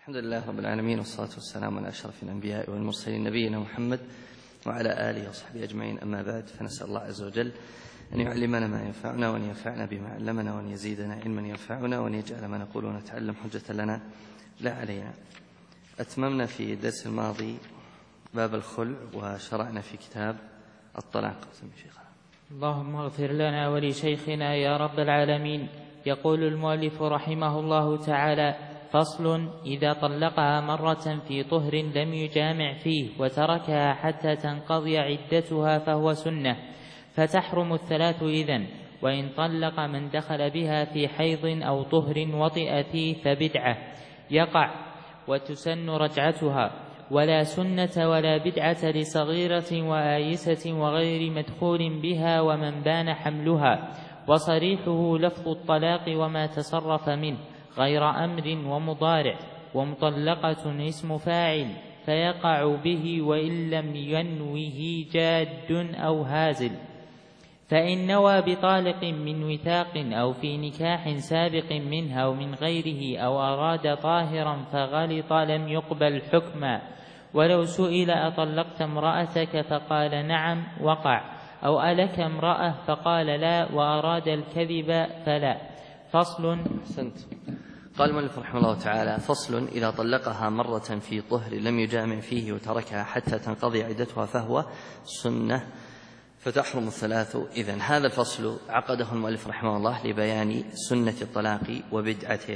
الحمد لله رب العالمين، والصلاة والسلام على أشرف الأنبياء والمرسلين نبينا محمد وعلى آله وصحبه أجمعين. أما بعد، فنسأل الله عز وجل أن يعلمنا ما ينفعنا، وأن ينفعنا بما علمنا، وأن يزيدنا علما ينفعنا، وأن يجعل ما نقول ونتعلم حجة لنا لا علينا. أتممنا في الدرس الماضي باب الخلع، وشرعنا في كتاب الطلاق. اللهم اغفر لنا ولشيخنا يا رب العالمين. يقول المؤلف رحمه الله تعالى: فصل: إذا طلقها مرة في طهر لم يجامع فيه وتركها حتى تنقضي عدتها فهو سنة، فتحرم الثلاث إذن. وإن طلق من دخل بها في حيض أو طهر وطئ فيه فبدعة يقع، وتسن رجعتها، ولا سنة ولا بدعة لصغيرة وآيسة وغير مدخول بها ومن بان حملها. وصريحه لفظ الطلاق وما تصرف منه غير أمر ومضارع، ومطلقة اسم فاعل فيقع به وإن لم ينوه جاد أو هازل. فإن نوى بطالق من وثاق أو في نكاح سابق منها أو من غيره أو أراد طاهرا فغلط لم يقبل حكما. ولو سئل: أطلقت امرأتك؟ فقال: نعم، وقع. أو ألك امرأة؟ فقال: لا، وأراد الكذب فلا. فصل. قال المؤلف رحمه الله تعالى: فصل: إذا طلقها مرة في طهر لم يجامع فيه وتركها حتى تنقضي عدتها فهو سنة، فتحرم الثلاث إذن. هذا الفصل عقده المؤلف رحمه الله لبيان سنة الطلاق وبدعته.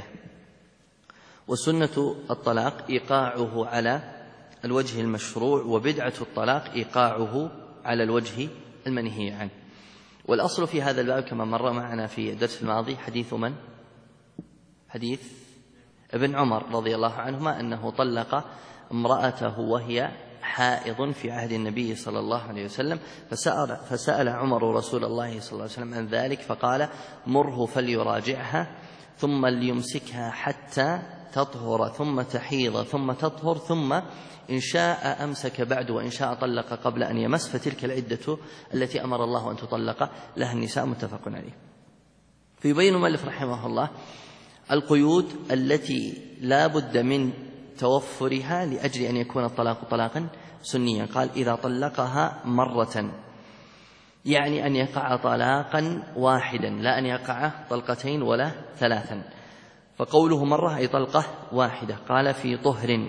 وسنة الطلاق إيقاعه على الوجه المشروع، وبدعة الطلاق إيقاعه على الوجه المنهي عنه. والأصل في هذا الباب كما مر معنا في الدرس الماضي حديث من؟ حديث ابن عمر رضي الله عنهما أنه طلق امرأته وهي حائض في عهد النبي صلى الله عليه وسلم، فسأل عمر رسول الله صلى الله عليه وسلم عن ذلك، فقال: مره فليراجعها ثم ليمسكها حتى تطهر ثم تحيض ثم تطهر، ثم إن شاء أمسك بعد وإن شاء طلق قبل أن يمس، فتلك العدة التي أمر الله أن تطلق لها النساء. متفق عليه. فيبين المؤلف رحمه الله القيود التي لا بد من توفرها لأجل أن يكون الطلاق طلاقا سنيا. قال: إذا طلقها مرة، يعني أن يقع طلاقا واحدا، لا أن يقع طلقتين ولا ثلاثا. فقوله مرة أي طلقة واحدة. قال: في طهر،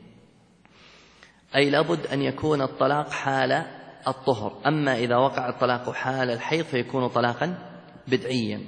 أي لابد أن يكون الطلاق حال الطهر. أما إذا وقع الطلاق حال الحيض فيكون طلاقا بدعيا.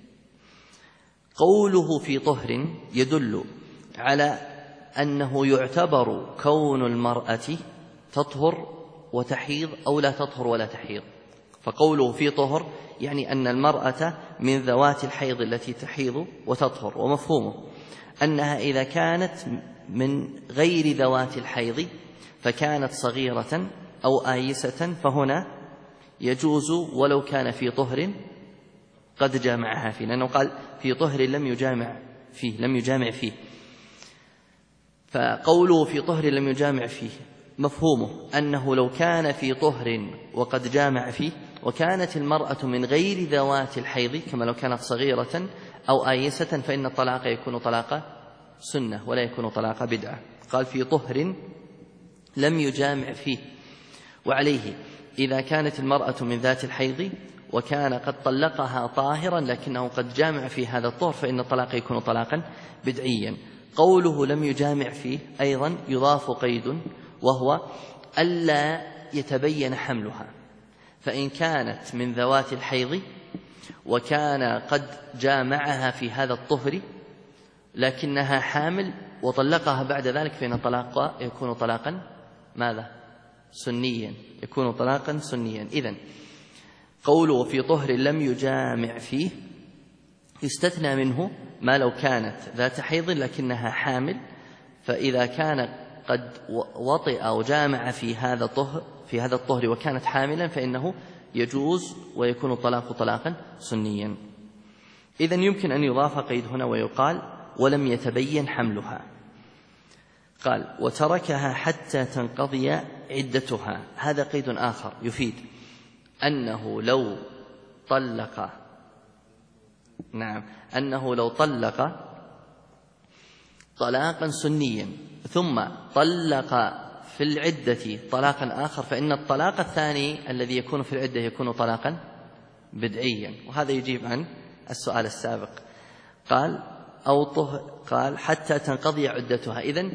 قوله في طهر يدل على أنه يعتبر كون المرأة تطهر وتحيض أو لا تطهر ولا تحيض. فقوله في طهر يعني أن المرأة من ذوات الحيض التي تحيض وتطهر، ومفهومه أنها إذا كانت من غير ذوات الحيض فكانت صغيرة أو آيسة فهنا يجوز ولو كان في طهر قد جامعها فيه، لأنه قال في طهر لم يجامع فيه. فقوله في طهر لم يجامع فيه مفهومه أنه لو كان في طهر وقد جامع فيه وكانت المرأة من غير ذوات الحيض كما لو كانت صغيرة أو آيسة فإن الطلاق يكون طلاق سنة ولا يكون طلاق بدعة. قال في طهر لم يجامع فيه. وعليه إذا كانت المرأة من ذات الحيض وكان قد طلقها طاهرا لكنه قد جامع في هذا الطهر فإن الطلاق يكون طلاقا بدعيا. قوله لم يجامع فيه أيضا يضاف قيد، وهو ألا يتبين حملها. فإن كانت من ذوات الحيض وكان قد جامعها في هذا الطهر لكنها حامل وطلقها بعد ذلك فإن الطلاق يكون طلاقا ماذا؟ سنيا، يكون طلاقا سنيا. إذن قوله في طهر لم يجامع فيه يستثنى منه ما لو كانت ذات حيض لكنها حامل، فإذا كان قد وطئ أو جامع في هذا الطهر وكانت حاملا فإنه يجوز ويكون الطلاق طلاقا سنيا. إذن يمكن أن يضاف قيد هنا ويقال ولم يتبين حملها. قال وتركها حتى تنقضي عدتها. هذا قيد آخر يفيد أنه لو طلق طلاقا سنيا ثم طلق في العدة طلاقا آخر، فإن الطلاق الثاني الذي يكون في العدة يكون طلاقا بدعيا. وهذا يجيب عن السؤال السابق. قال حتى تنقضي عدتها. إذن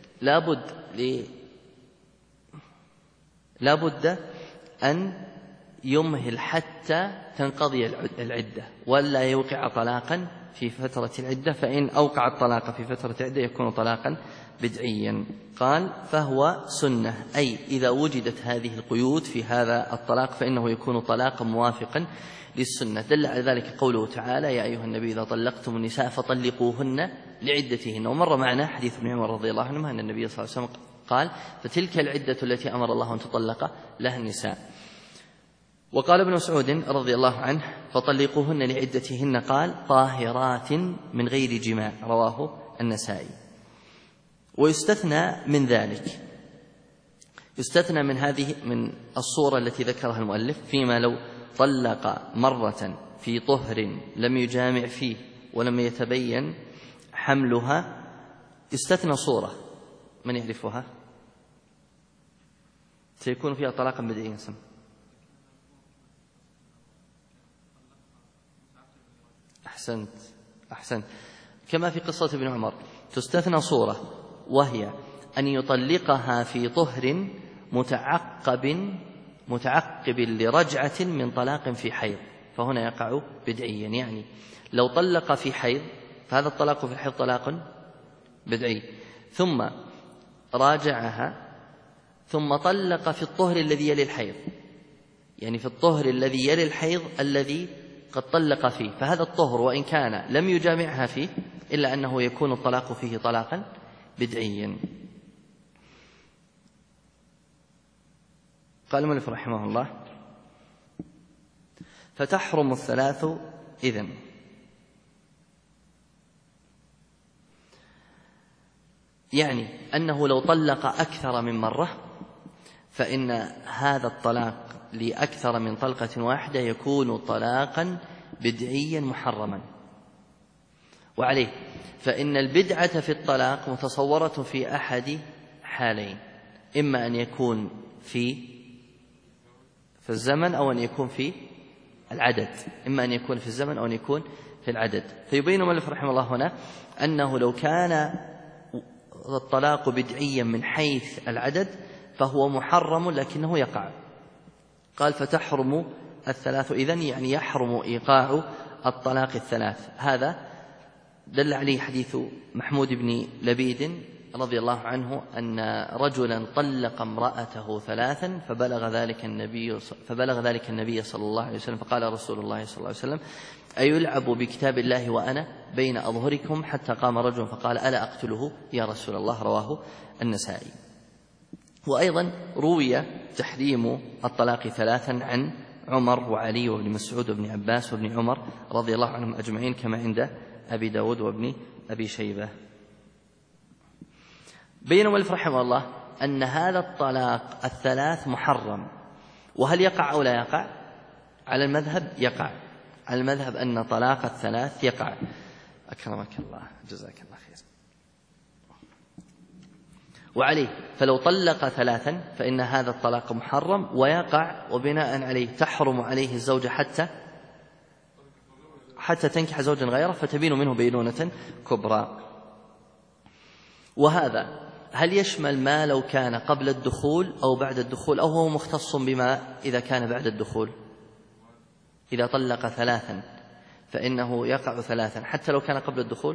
لابد أن يمهل حتى تنقضي العدة ولا يوقع طلاقا في فترة العدة، فإن أوقع الطلاق في فترة العدة يكون طلاقا بدعيا. قال فهو سنة، أي إذا وجدت هذه القيود في هذا الطلاق فإنه يكون طلاقا موافقا للسنة. دل على ذلك قوله تعالى: يا أيها النبي إذا طلقتم النساء فطلقوهن لعدتهن. ومر معنا حديث ابن عمر رضي الله عنهما أن النبي صلى الله عليه وسلم قال: فتلك العدة التي أمر الله أن تطلق لها النساء. وقال ابن مسعود رضي الله عنه: فطلقوهن لعدتهن، قال: طاهرات من غير جماع، رواه النسائي. ويستثنى من ذلك، يستثنى من الصورة التي ذكرها المؤلف فيما لو طلق مرة في طهر لم يجامع فيه ولم يتبين حملها، يستثنى صورة من يعرفها سيكون فيها طلاقا بدعيا. أحسنت كما في قصة ابن عمر. تستثنى صورة وهي أن يطلقها في طهر متعقب لرجعة من طلاق في حيض، فهنا يقع بدعيا. يعني لو طلق في حيض فهذا الطلاق في الحيض طلاق بدعي، ثم راجعها ثم طلق في الطهر الذي يلي الحيض، يعني في الطهر الذي يلي الحيض الذي قد طلق فيه، فهذا الطهر وإن كان لم يجامعها فيه إلا أنه يكون الطلاق فيه طلاقا بدعيا. قال المؤلف رحمه الله: فتحرم الثلاث إذن. يعني أنه لو طلق أكثر من مرة فإن هذا الطلاق لأكثر من طلقة واحدة يكون طلاقا بدعيا محرما. وعليه فإن البدعة في الطلاق متصورة في أحد حالين: إما أن يكون في الزمن أو أن يكون في العدد، إما أن يكون في الزمن أو أن يكون في العدد. فيبين المؤلف رحمه الله هنا أنه لو كان الطلاق بدعيا من حيث العدد فهو محرم لكنه يقع. قال: فتحرم الثلاث إذن، يعني يحرم إيقاع الطلاق الثلاث. هذا دل عليه حديث محمود بن لبيد رضي الله عنه أن رجلا طلق امرأته ثلاثا فبلغ ذلك النبي صلى الله عليه وسلم، فقال رسول الله صلى الله عليه وسلم: أيلعب بكتاب الله وأنا بين أظهركم؟ حتى قام رجل فقال: ألا أقتله يا رسول الله، رواه النسائي. وأيضا روي تحريم الطلاق ثلاثا عن عمر وعلي وابن مسعود وابن عباس وابن عمر رضي الله عنهم أجمعين، كما عند أبي داود وابن أبي شيبة. بين المؤلف رحمه الله أن هذا الطلاق الثلاث محرم. وهل يقع أو لا يقع؟ على المذهب يقع، على المذهب أن طلاق الثلاث يقع. أكرمك الله، جزاك الله خير. وعليه فلو طلق ثلاثا فإن هذا الطلاق محرم ويقع، وبناء عليه تحرم عليه الزوجة حتى تنكح زوجا غيره فتبين منه بينونة كبرى. وهذا هل يشمل ما لو كان قبل الدخول أو بعد الدخول، أو هو مختص بما إذا كان بعد الدخول؟ إذا طلق ثلاثا فإنه يقع ثلاثا حتى لو كان قبل الدخول.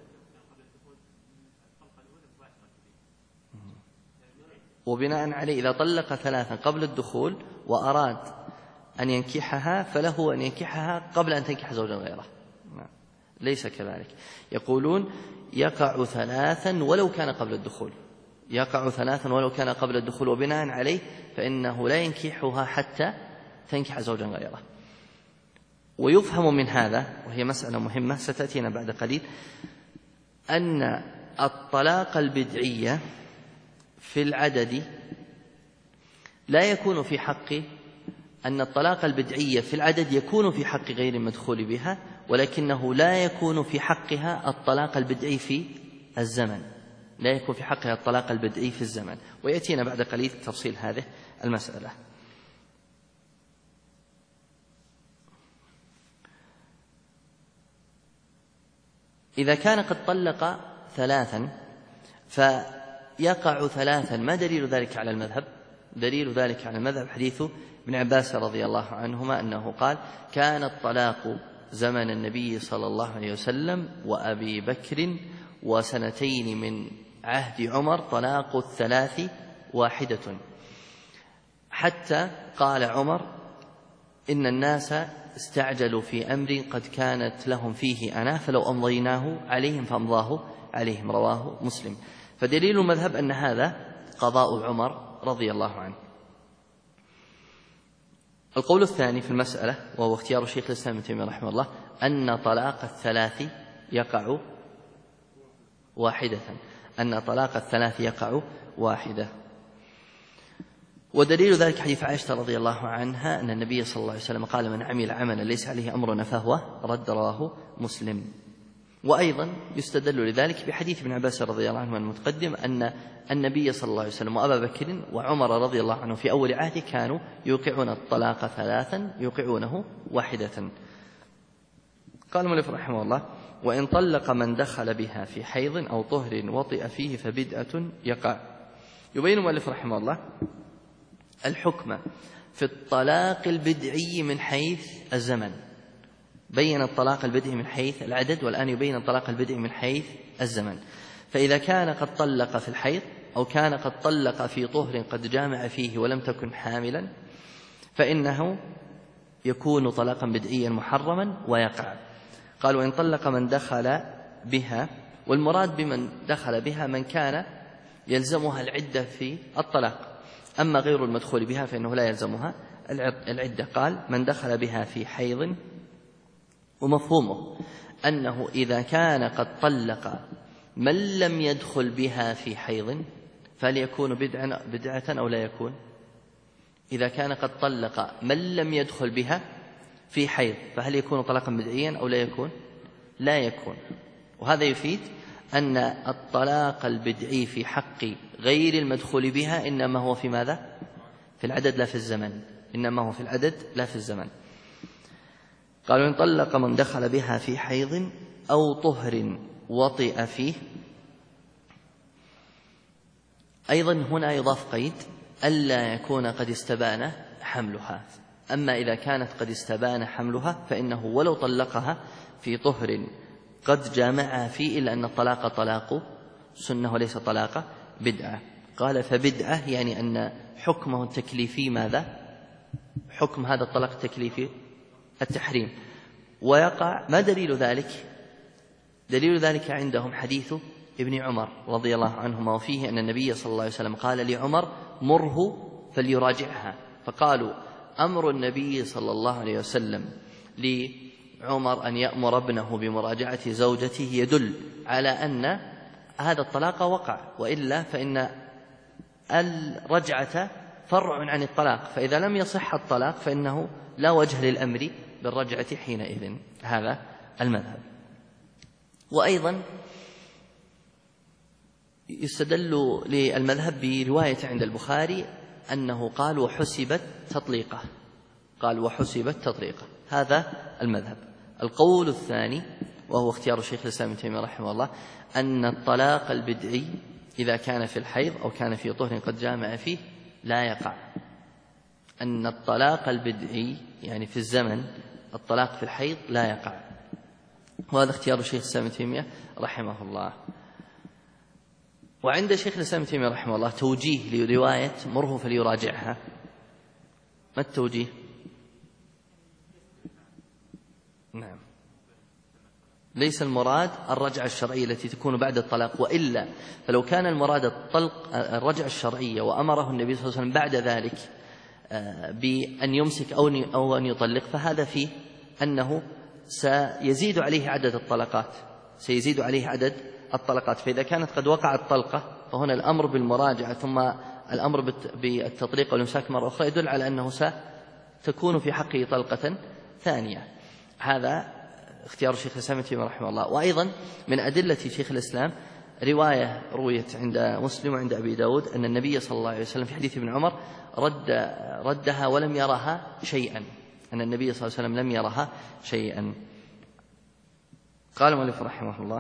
وبناء عليه إذا طلق ثلاثا قبل الدخول وأراد أن ينكحها فله أن ينكحها قبل أن تنكح زوجا غيره. ليس كذلك، يقولون يقع ثلاثا ولو كان قبل الدخول، يقع ثلاثا ولو كان قبل الدخول، وبناء عليه فإنه لا ينكحها حتى تنكح زوجا غيره. ويفهم من هذا، وهي مسألة مهمة ستأتينا بعد قليل، أن الطلاق البدعي في العدد لا يكون في حق، أن الطلاق البدعي في العدد يكون في حق غير المدخول بها، ولكنه لا يكون في حقها الطلاق البدعي في الزمن، لا يكون في حقها الطلاق البدعي في الزمن، ويأتينا بعد قليل تفصيل هذه المسألة. إذا كان قد طلق ثلاثا فيقع ثلاثا. ما دليل ذلك على المذهب؟ دليل ذلك على المذهب حديث ابن عباس رضي الله عنهما أنه قال: كان الطلاق زمن النبي صلى الله عليه وسلم وأبي بكر وسنتين من عهد عمر طلاق الثلاث واحدة، حتى قال عمر: إن الناس استعجلوا في أمر قد كانت لهم فيه أنا فلو أمضيناه عليهم فأمضاه عليهم. رواه مسلم. فدليل المذهب أن هذا قضاء عمر رضي الله عنه. القول الثاني في المسألة وهو اختيار شيخ الإسلام ابن تيمية رحمه الله أن طلاق الثلاث يقع واحدة، أن طلاق الثلاث يقع واحدة. ودليل ذلك حديث عائشة رضي الله عنها أن النبي صلى الله عليه وسلم قال: من عمل عملا ليس عليه أمرنا فهو رد. رواه مسلم. وأيضا يستدل لذلك بحديث ابن عباس رضي الله عنه المتقدم أن النبي صلى الله عليه وسلم وأبا بكر وعمر رضي الله عنه في أول عهده كانوا يوقعون الطلاق ثلاثا يوقعونه واحدة. قال المؤلف رحمه الله: وإن طلق من دخل بها في حيض أو طهر وطئ فيه فبدعة يقع. يبين المؤلف رحمه الله الحكم في الطلاق البدعي من حيث الزمن. بين الطلاق البدعي من حيث العدد، والآن يبين الطلاق البدعي من حيث الزمن. فإذا كان قد طلق في الحيض أو كان قد طلق في طهر قد جامع فيه ولم تكن حاملا فإنه يكون طلاقا بدعيا محرما ويقع. قال: وإن طلق من دخل بها، والمراد بمن دخل بها من كان يلزمها العدة في الطلاق، أما غير المدخول بها فإنه لا يلزمها العدة. قال: من دخل بها في حيض، ومفهومه أنه إذا كان قد طلق من لم يدخل بها في حيض فهل يكون بدعة أو لا يكون؟ إذا كان قد طلق من لم يدخل بها في حيض فهل يكون طلاقا بدعيا أو لا يكون؟ لا يكون. وهذا يفيد أن الطلاق البدعي في حق غير المدخول بها إنما هو في ماذا؟ في العدد لا في الزمن. إنما هو في العدد لا في الزمن. قالوا: إن طلق من دخل بها في حيض أو طهر وطئ فيه. أيضا هنا يضاف قيد: ألا يكون قد استبان حملها. أما إذا كانت قد استبان حملها فإنه ولو طلقها في طهر قد جامعها فيه، إلا أن الطلاق طلاق سنة وليس طلاق بدعة. قال: فبدعة يعني أن حكمه التكليفي ماذا؟ حكم هذا الطلاق التكليفي التحريم. ويقع. ما دليل ذلك؟ دليل ذلك عندهم حديث ابن عمر رضي الله عنهما، وفيه أن النبي صلى الله عليه وسلم قال لعمر: مره فليراجعها. فقالوا: أمر النبي صلى الله عليه وسلم لعمر أن يأمر ابنه بمراجعة زوجته يدل على أن هذا الطلاق وقع، وإلا فإن الرجعة فرع عن الطلاق، فإذا لم يصح الطلاق فإنه لا وجه للأمر بالرجعة حينئذ. هذا المذهب. وأيضا يستدل للمذهب برواية عند البخاري أنه قال: وحسبت تطليقه. قال: وحسبت تطليقه. هذا المذهب. القول الثاني وهو اختيار شيخ الإسلام ابن تيمية رحمه الله أن الطلاق البدعي إذا كان في الحيض أو كان في طهر قد جامع فيه لا يقع. أن الطلاق البدعي يعني في الزمن، الطلاق في الحيض لا يقع. وهذا اختيار شيخ الإسلام ابن تيمية رحمه الله. وعند شيخ الإسلام ابن تيمية رحمه الله توجيه لرواية مره فليراجعها. ما التوجيه؟ نعم، ليس المراد الرجعة الشرعية التي تكون بعد الطلاق، وإلا فلو كان المراد الرجعة الشرعية وأمره النبي صلى الله عليه وسلم بعد ذلك بأن يمسك أو أن يطلق، فهذا فيه أنه سيزيد عليه عدد الطلقات، سيزيد عليه عدد الطلقات. فإذا كانت قد وقعت طلقة فهنا الأمر بالمراجعة ثم الأمر بالتطليق والإمساك مرة أخرى يدل على أنه ستكون في حقه طلقة ثانية. هذا اختيار شيخ الإسلام ابن تيمية رحمه الله. وأيضا من أدلة شيخ الإسلام رواية رويت عند مسلم وعند أبي داود أن النبي صلى الله عليه وسلم في حديث ابن عمر ردها ولم يرها شيئا، أن النبي صلى الله عليه وسلم لم يرها شيئا. قال المؤلف رحمه الله: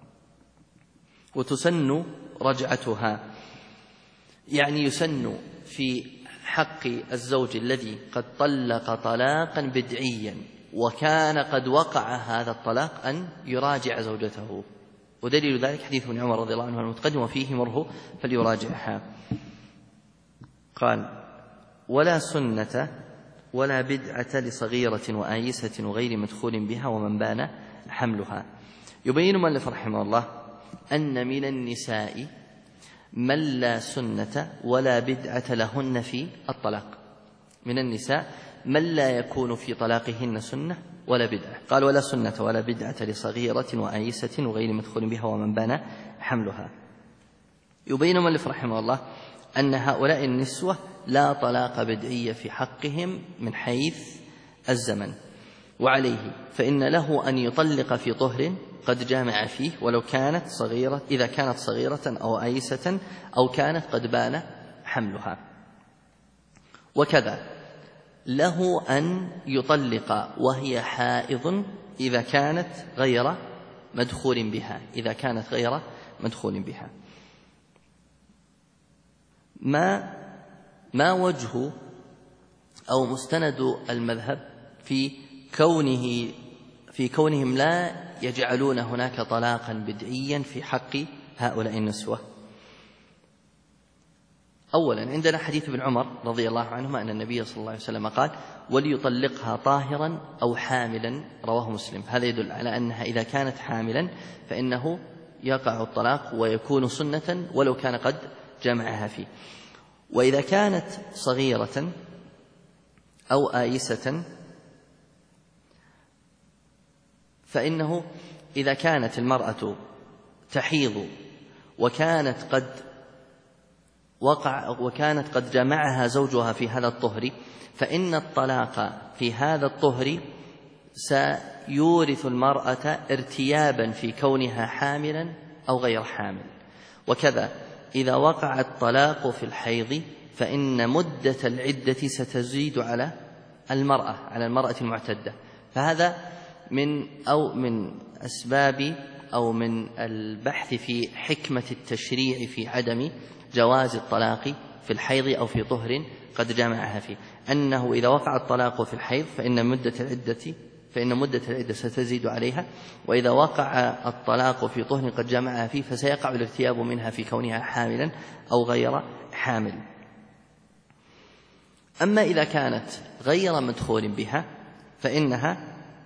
وتسن رجعتها، يعني يسن في حق الزوج الذي قد طلق طلاقا بدعيا وكان قد وقع هذا الطلاق أن يراجع زوجته، ودليل ذلك حديث ابن عمر رضي الله عنه المتقدم: وفيه مره فليراجعها. قال: ولا سنة ولا بدعة لصغيرة وآيسة وغير مدخول بها ومن بان حملها. يبين المؤلف رحمه الله أن من النساء من لا سنة ولا بدعة لهن في الطلاق، من النساء من لا يكون في طلاقهن سنة ولا بدعة. قال: ولا سنة ولا بدعة لصغيرة وآيسة وغير مدخول بها ومن بان حملها. يبين المؤلف رحمه الله أن هؤلاء النسوة لا طلاق بدعي في حقهم من حيث الزمن، وعليه فإن له أن يطلق في طهر قد جامع فيه ولو كانت صغيرة، إذا كانت صغيرة أو آيسة أو كانت قد بان حملها. وكذا له أن يطلق وهي حائض إذا كانت غير مدخول بها، إذا كانت غير مدخول بها. ما وجه أو مستند المذهب في كونهم لا يجعلون هناك طلاقا بدعيا في حق هؤلاء النسوة؟ أولا عندنا حديث ابن عمر رضي الله عنهما أن النبي صلى الله عليه وسلم قال: وليطلقها طاهرا أو حاملا، رواه مسلم. هذا يدل على أنها إذا كانت حاملا فإنه يقع الطلاق ويكون سنة ولو كان قد جمعها فيه. وإذا كانت صغيرة أو آيسة فإنه إذا كانت المرأة تحيض وكانت قد جمعها زوجها في هذا الطهر، فإن الطلاق في هذا الطهر سيورث المرأة ارتيابا في كونها حاملا أو غير حامل. وكذا إذا وقع الطلاق في الحيض فإن مدة العدة ستزيد على المرأة المعتدة. فهذا من أسباب أو من البحث في حكمة التشريع في عدم جواز الطلاق في الحيض أو في طهر قد جمعها فيه، أنه إذا وقع الطلاق في الحيض فإن مدة العدة ستزيد عليها، وإذا وقع الطلاق في طهر قد جمعها فيه فسيقع الارتياب منها في كونها حاملا أو غير حامل. أما إذا كانت غير مدخول بها فإنها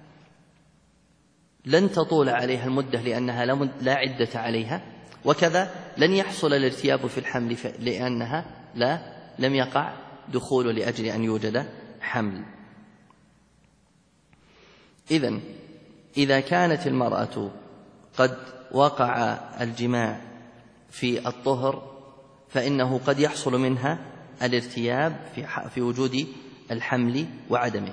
لن تطول عليها المدة لأنها لا عدة عليها، وكذا لن يحصل الارتياب في الحمل لأنها لم يقع دخول لأجل أن يوجد حمل. إذا كانت المرأة قد وقع الجماع في الطهر فإنه قد يحصل منها الارتياب في وجود الحمل وعدمه.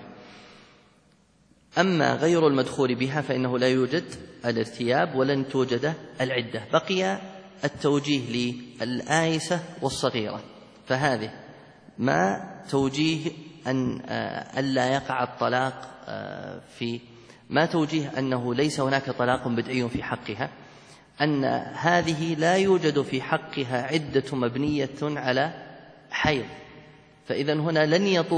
أما غير المدخول بها فإنه لا يوجد الارتياب ولن توجد العدة. بقي التوجيه للآيسة والصغيرة، فهذه ما توجيه ألا يقع الطلاق ما توجيه أنه ليس هناك طلاق بدعي في حقها، أن هذه لا يوجد في حقها عدة مبنية على حيض، فإذا هنا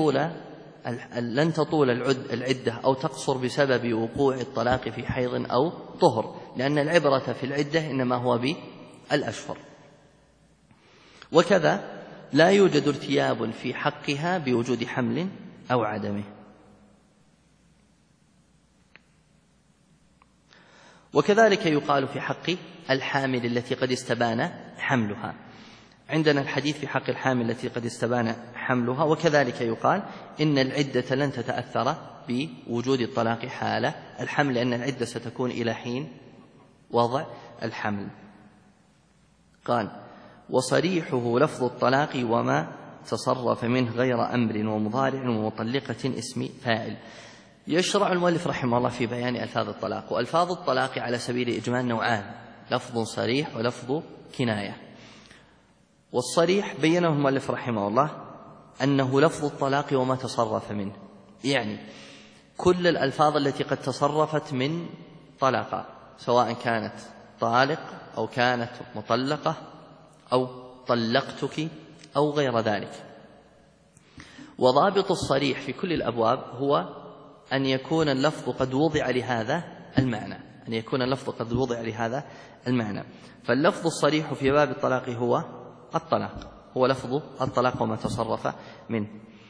لن تطول العدة أو تقصر بسبب وقوع الطلاق في حيض أو طهر، لأن العبرة في العدة إنما هو بالأشهر. وكذا لا يوجد ارتياب في حقها بوجود حمل أو عدمه. وكذلك يقال في حق الحامل التي قد استبان حملها. عندنا الحديث في حق الحامل التي قد استبان حملها. وكذلك يقال إن العدة لن تتأثر بوجود الطلاق حال الحمل، لأن العدة ستكون إلى حين وضع الحمل. قال: وصريحه لفظ الطلاق وما تصرف منه غير أمر ومضارع ومطلقة اسم فاعل. يشرع المؤلف رحمه الله في بيان ألفاظ الطلاق. وألفاظ الطلاق على سبيل الإجمال نوعان: لفظ صريح ولفظ كناية. والصريح بينه المؤلف رحمه الله أنه لفظ الطلاق وما تصرف منه، يعني كل الألفاظ التي قد تصرفت من طلقة، سواء كانت طالق أو كانت مطلقة أو طلقتك أو غير ذلك. وضابط الصريح في كل الأبواب هو أن يكون اللفظ قد وضع لهذا المعنى، فاللفظ الصريح في باب الطلاق هو الطلاق، هو لفظ الطلاق وما تصرف منه.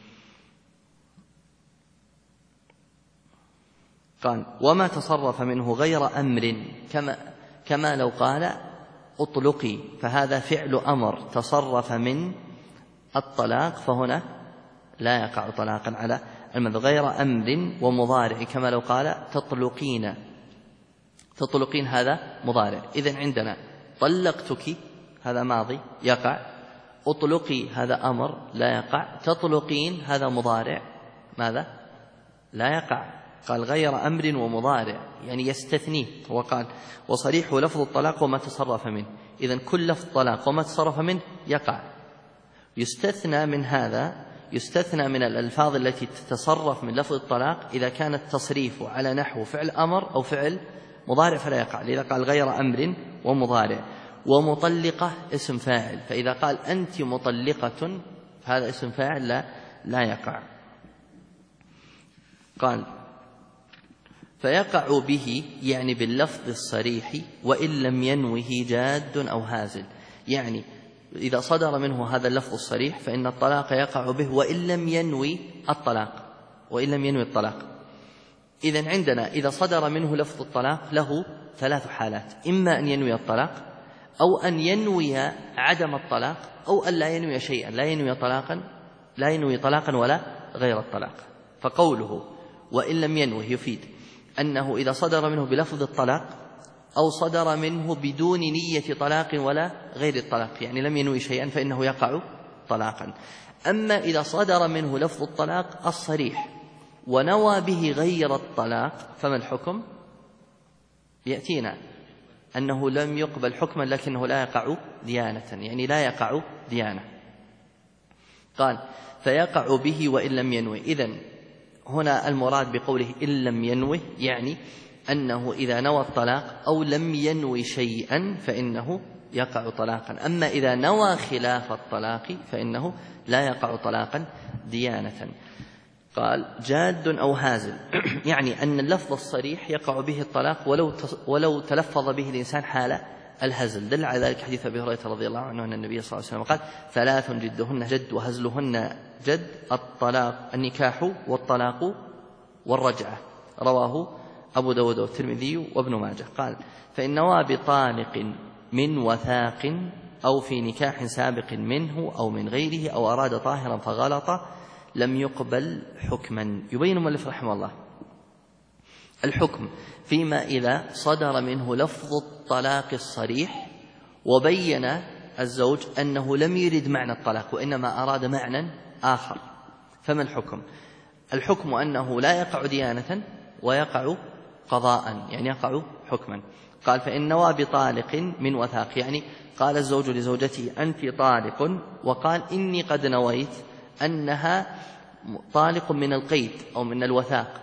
قال وما تصرف منه غير أمر، كما لو قال اطلقي، فهذا فعل أمر تصرف من الطلاق، فهنا لا يقع طلاقا على المذهب. غير أمر ومضارع، كما لو قال تطلقين هذا مضارع. إذن عندنا طلقتك هذا ماضي يقع، اطلقي هذا أمر لا يقع، تطلقين هذا مضارع ماذا لا يقع. قال غير أمر ومضارع يعني يستثنيه، وقال وصريح لفظ الطلاق وما تصرف منه. إذن كل لفظ طلاق وما تصرف منه يقع. يستثنى من هذا، يستثنى من الألفاظ التي تتصرف من لفظ الطلاق إذا كان التصريف على نحو فعل أمر أو فعل مضارع فلا يقع، لذا قال غير أمر ومضارع. ومطلقة اسم فاعل، فإذا قال أنت مطلقة هذا اسم فاعل لا يقع. قال فيقع به يعني باللفظ الصريح وإن لم ينوه جاد أو هازل، يعني إذا صدر منه هذا اللفظ الصريح فإن الطلاق يقع به وإن لم ينوي الطلاق. إذن عندنا إذا صدر منه لفظ الطلاق له ثلاث حالات: إما أن ينوي الطلاق، أو أن ينوي عدم الطلاق، أو أن لا ينوي شيئا، لا ينوي طلاقا ولا غير الطلاق. فقوله وإن لم ينوه يفيد أنه إذا صدر منه بلفظ الطلاق أو صدر منه بدون نية طلاق ولا غير الطلاق، يعني لم ينوي شيئا، فإنه يقع طلاقا. أما إذا صدر منه لفظ الطلاق الصريح ونوى به غير الطلاق فما الحكم؟ يأتينا أنه لم يقبل حكما لكنه لا يقع ديانة، يعني لا يقع ديانة. قال فيقع به وإن لم ينوي. إذن هنا المراد بقوله إن لم ينوي يعني أنه إذا نوى الطلاق أو لم ينوي شيئا فإنه يقع طلاقا، أما إذا نوى خلاف الطلاق فإنه لا يقع طلاقا ديانة. قال جاد أو هازل، يعني أن اللفظ الصريح يقع به الطلاق ولو تلفظ به الإنسان حال الهزل. دل على ذلك حديث أبي هريرة رضي الله عنه أن النبي صلى الله عليه وسلم قال ثلاث جدهن جد وهزلهن جد: النكاح والطلاق والرجعة، رواه أبو داود والترمذي وابن ماجه. قال فإن نوى بطالق من وثاق أو في نكاح سابق منه أو من غيره أو أراد طاهرا فغلط لم يقبل حكما. يبين المؤلف رحمه الله الحكم فيما إذا صدر منه لفظ الطلاق الصريح وبين الزوج أنه لم يرد معنى الطلاق وإنما أراد معنى آخر. فما الحكم؟ الحكم أنه لا يقع ديانة ويقع قضاء، يعني يقع حكما. قال فإن نوى بطالق من وثاق، يعني قال الزوج لزوجته أنت طالق، وقال إني قد نويت أنها طالق من القيد أو من الوثاق.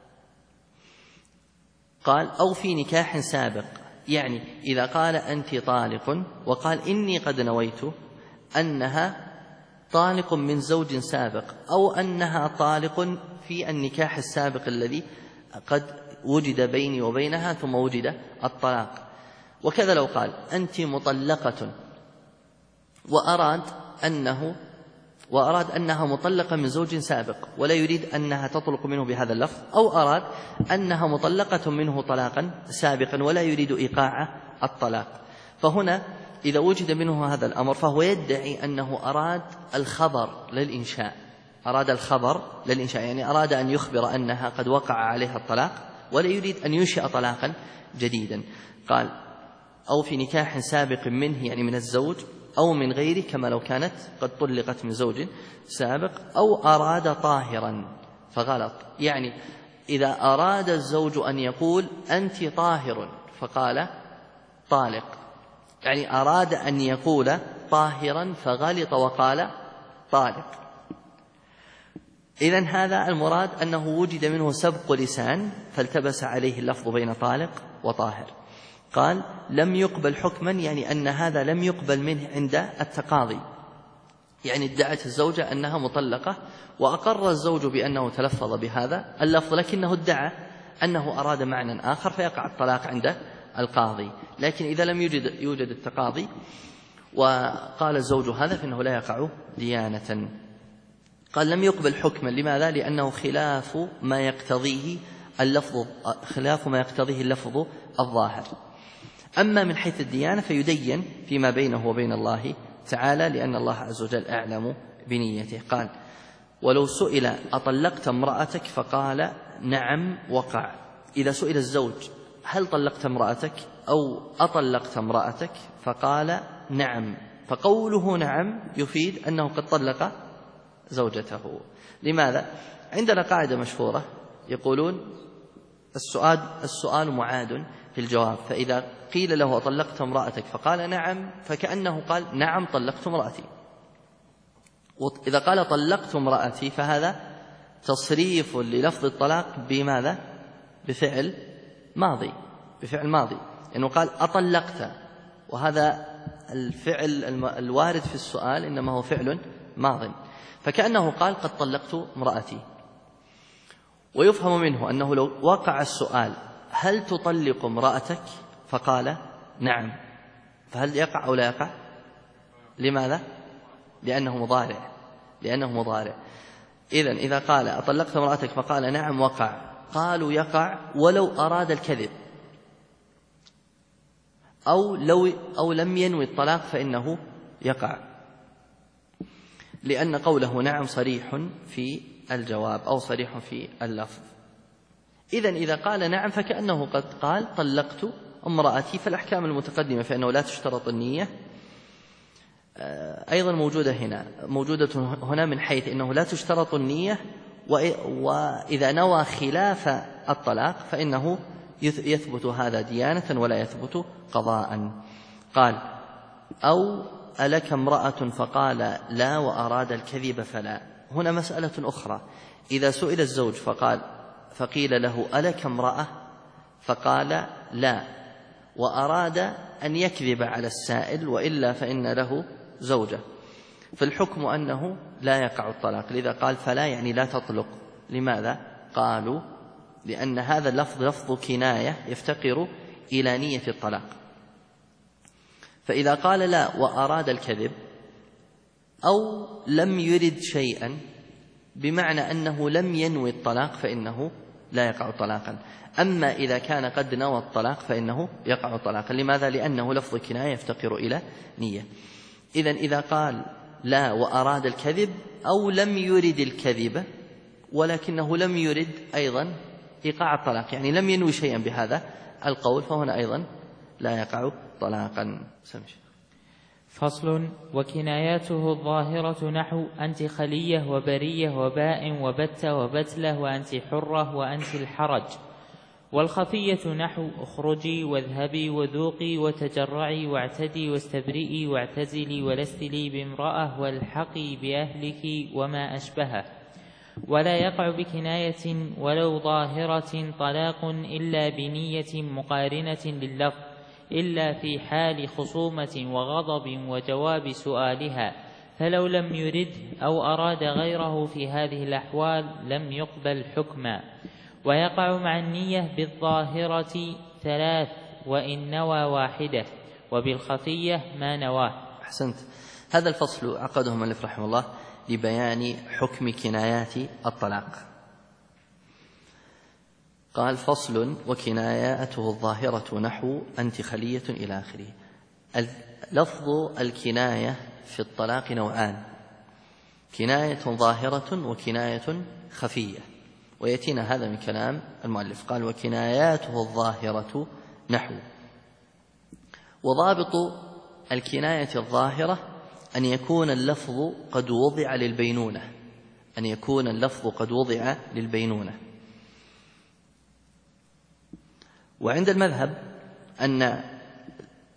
قال أو في نكاح سابق، يعني إذا قال أنت طالق وقال إني قد نويت أنها طالق من زوج سابق، أو أنها طالق في النكاح السابق الذي قد وجد بيني وبينها ثم وجد الطلاق. وكذا لو قال أنت مطلقة وأراد أنها مطلقة من زوج سابق ولا يريد أنها تطلق منه بهذا اللفظ، أو أراد أنها مطلقة منه طلاقا سابقا ولا يريد إيقاع الطلاق. فهنا إذا وجد منه هذا الأمر فهو يدعي أنه أراد الخبر للإنشاء، يعني أراد أن يخبر أنها قد وقع عليها الطلاق ولا يريد أن ينشئ طلاقا جديدا. قال أو في نكاح سابق منه، يعني من الزوج، أو من غيره كما لو كانت قد طلقت من زوج سابق، أو أراد طاهرا فغلط، يعني إذا أراد الزوج أن يقول أنت طاهر فقال طالق، يعني أراد أن يقول طاهرا فغلط وقال طالق. إذن هذا المراد أنه وجد منه سبق لسان فالتبس عليه اللفظ بين طالق وطاهر. قال لم يقبل حكما، يعني أن هذا لم يقبل منه عند التقاضي، يعني ادعت الزوجة أنها مطلقة وأقر الزوج بأنه تلفظ بهذا اللفظ، لكنه ادعى أنه أراد معنى آخر فيقع الطلاق عند القاضي. لكن إذا لم يوجد التقاضي وقال الزوج هذا فإنه لا يقع ديانة. قال لم يقبل حكما، لماذا؟ لأنه خلاف ما يقتضيه اللفظ الظاهر. أما من حيث الديانة فيدين فيما بينه وبين الله تعالى، لأن الله عز وجل أعلم بنيته. قال ولو سئل أطلقت امرأتك فقال نعم وقع. إذا سئل الزوج هل طلقت امرأتك أو أطلقت امرأتك فقال نعم، فقوله نعم يفيد أنه قد طلق زوجته. لماذا؟ عندنا قاعدة مشهورة يقولون السؤال معاد في الجواب، فإذا قيل له أطلقت امرأتك فقال نعم فكأنه قال نعم طلقت امرأتي، وإذا قال طلقت امرأتي فهذا تصريف للفظ الطلاق بماذا؟ بفعل ماضي، لأنه قال أطلقت، وهذا الفعل الوارد في السؤال إنما هو فعل ماض، فكأنه قال قد طلقت امرأتي. ويفهم منه أنه لو وقع السؤال هل تطلق امرأتك فقال نعم، فهل يقع أو لا يقع؟ لماذا؟ لأنه مضارع. إذن إذا قال أطلقت امرأتك فقال نعم وقع، قالوا يقع ولو أراد الكذب أو لم ينوي الطلاق فإنه يقع، لأن قوله نعم صريح في الجواب أو صريح في اللفظ. إذن إذا قال نعم فكأنه قد قال طلقت امرأتي. فالأحكام المتقدمة فإنه لا تشترط النية أيضا موجودة هنا من حيث إنه لا تشترط النية، وإذا نوى خلاف الطلاق فإنه يثبت هذا ديانة ولا يثبت قضاء. قال أو ألك امرأة فقال لا وأراد الكذب فلا. هنا مسألة أخرى، إذا سئل الزوج فقيل له ألك امرأة فقال لا وأراد أن يكذب على السائل وإلا فإن له زوجة، فالحكم أنه لا يقع الطلاق. لذا قال فلا يعني لا تطلق. لماذا؟ قالوا لأن هذا اللفظ لفظ كناية يفتقر إلى نية الطلاق، فإذا قال لا وأراد الكذب أو لم يرد شيئا بمعنى أنه لم ينوي الطلاق فإنه لا يقع طلاقا. أما إذا كان قد نوى الطلاق فإنه يقع طلاقا. لماذا؟ لأنه لفظ كناية يفتقر إلى نية. إذن إذا قال لا وأراد الكذب أو لم يرد الكذب ولكنه لم يرد أيضا إيقاع الطلاق، يعني لم ينوي شيئا بهذا القول، فهنا أيضا لا يقع طلاقا. فصل. وكناياته الظاهرة نحو أنت خلية وبرية وباء وبت وبتلة وأنت حرة وأنت الحرج. والخفية نحو اخرجي واذهبي وذوقي وتجرعي واعتدي واستبرئي واعتزلي ولست لي بامرأة والحقي بأهلك وما أشبهه. ولا يقع بكناية ولو ظاهرة طلاق إلا بنية مقارنة لللفظ، إلا في حال خصومة وغضب وجواب سؤالها، فلو لم يرد أو أراد غيره في هذه الأحوال لم يقبل حكما. ويقع مع النية بالظاهرة 3 وإن نوى واحدة، وبالخفية ما نواه. أحسنت. هذا الفصل عقده المؤلف رحمه الله لبيان حكم كنايات الطلاق. قال فصل. وكناياته الظاهرة نحو أنت خلية إلى آخره. لفظ الكناية في الطلاق نوعان: كناية ظاهرة وكناية خفية، ويأتينا هذا من كلام المؤلف. قال وكناياته الظاهرة نحو. وضابط الكناية الظاهرة أن يكون اللفظ قد وضع للبينونة، وعند المذهب أن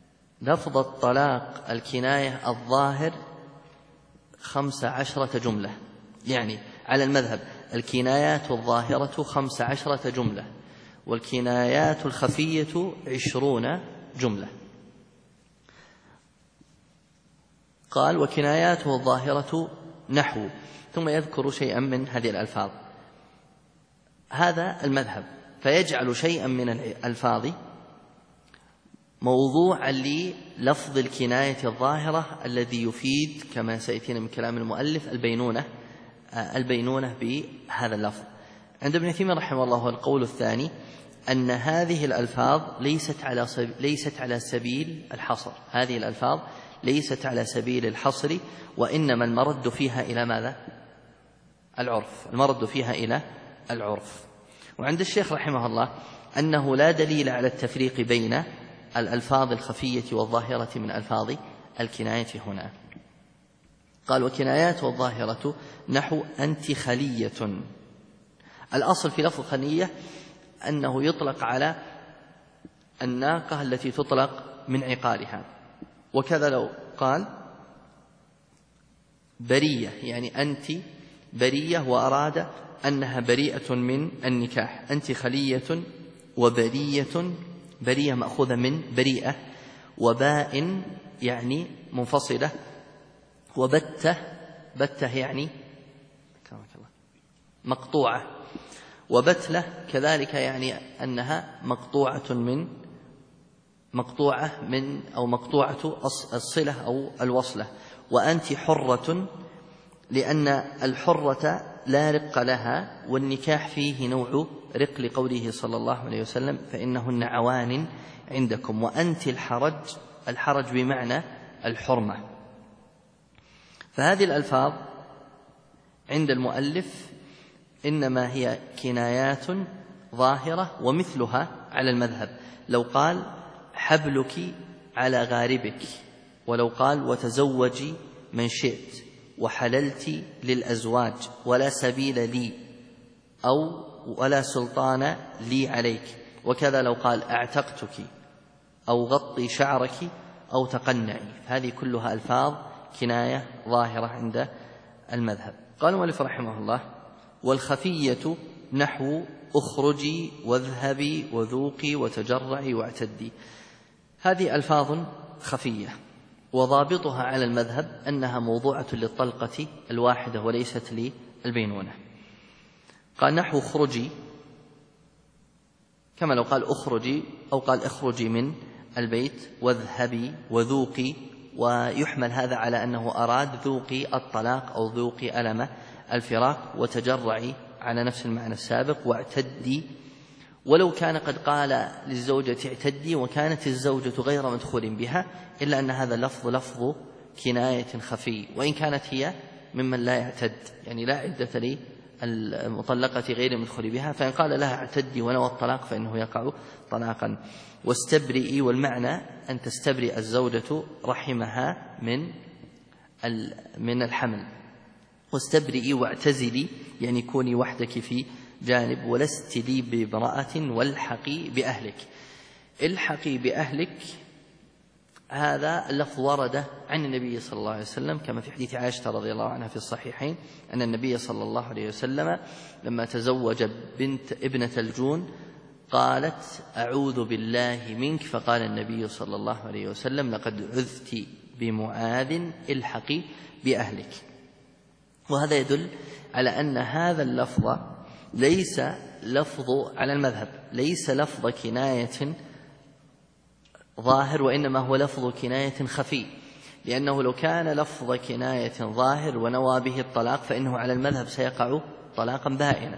لفظ الطلاق الكناية الظاهر 15 جملة، يعني على المذهب الكنايات الظاهرة 15 جملة، والكنايات الخفية 20 جملة. قال وكناياته الظاهرة نحو، ثم يذكر شيئا من هذه الألفاظ. هذا المذهب، فيجعل شيئا من الألفاظ موضوعا للفظ الكناية الظاهرة الذي يفيد كما سيأتينا من كلام المؤلف البينونة بهذا اللفظ. عند ابن تيمية رحمه الله القول الثاني أن هذه الألفاظ ليست على سبيل الحصر، هذه الألفاظ ليست على سبيل الحصر، وإنما المرد فيها إلى ماذا؟ العرف، المرد فيها إلى العرف. وعند الشيخ رحمه الله أنه لا دليل على التفريق بين الألفاظ الخفية والظاهرة من ألفاظ الكناية هنا. قال وكنايات الظاهرة نحو أنت خلية. الأصل في لفظ خلية أنه يطلق على الناقة التي تطلق من عقالها، وكذا لو قال برية، يعني أنت برية وأراد أنها بريئة من النكاح. أنت خلية وبرية، برية مأخوذة من بريئة، وباء يعني منفصلة، وبتة، بتة يعني مقطوعة، وبتلة كذلك يعني أنها مقطوعة أو مقطوعة الصلة أو الوصلة. وأنت حرة، لأن الحرة لا رق لها، والنكاح فيه نوع رق لقوله صلى الله عليه وسلم فإنهن عوان عندكم. وأنت الحرج بمعنى الحرمة. فهذه الألفاظ عند المؤلف إنما هي كنايات ظاهرة، ومثلها على المذهب لو قال حبلك على غاربك، ولو قال وتزوجي من شئت، وحللت للأزواج، ولا سبيل لي، أو ولا سلطان لي عليك. وكذا لو قال أعتقتك، أو غطي شعرك، أو تقنعي. هذه كلها ألفاظ كناية ظاهرة عند المذهب. قال المؤلف رحمه الله والخفية نحو أخرجي واذهبي وذوقي وتجرعي واعتدي. هذه ألفاظ خفية، وضابطها على المذهب أنها موضوعة للطلقة الواحدة وليست للبينونة. قال نحو اخرجي، كما لو قال اخرجي أو قال اخرجي من البيت، واذهبي وذوقي، ويحمل هذا على أنه أراد ذوقي الطلاق أو ذوقي ألم الفراق، وتجرعي على نفس المعنى السابق، واعتدي. ولو كان قد قال للزوجة اعتدي وكانت الزوجة غير مدخول بها، إلا أن هذا لفظ كناية خفي، وإن كانت هي ممن لا يعتد، يعني لا عدة للمطلقة غير مدخول بها، فإن قال لها اعتدي ونوى الطلاق فإنه يقع طلاقا. واستبرئي، والمعنى أن تستبرئ الزوجة رحمها من الحمل. واستبرئي واعتزلي، يعني كوني وحدك في جانب، ولست لي بامرأة، والحقي بأهلك. الحقي بأهلك هذا اللفظ ورد عن النبي صلى الله عليه وسلم، كما في حديث عائشة رضي الله عنها في الصحيحين أن النبي صلى الله عليه وسلم لما تزوج ابنة الجون قالت أعوذ بالله منك، فقال النبي صلى الله عليه وسلم لقد عذت بمعاذ الحقي بأهلك. وهذا يدل على أن هذا اللفظ ليس لفظ على المذهب ليس لفظ كناية ظاهر، وإنما هو لفظ كناية خفي، لأنه لو كان لفظ كناية ظاهر ونوى به الطلاق فإنه على المذهب سيقع طلاقا بائنا،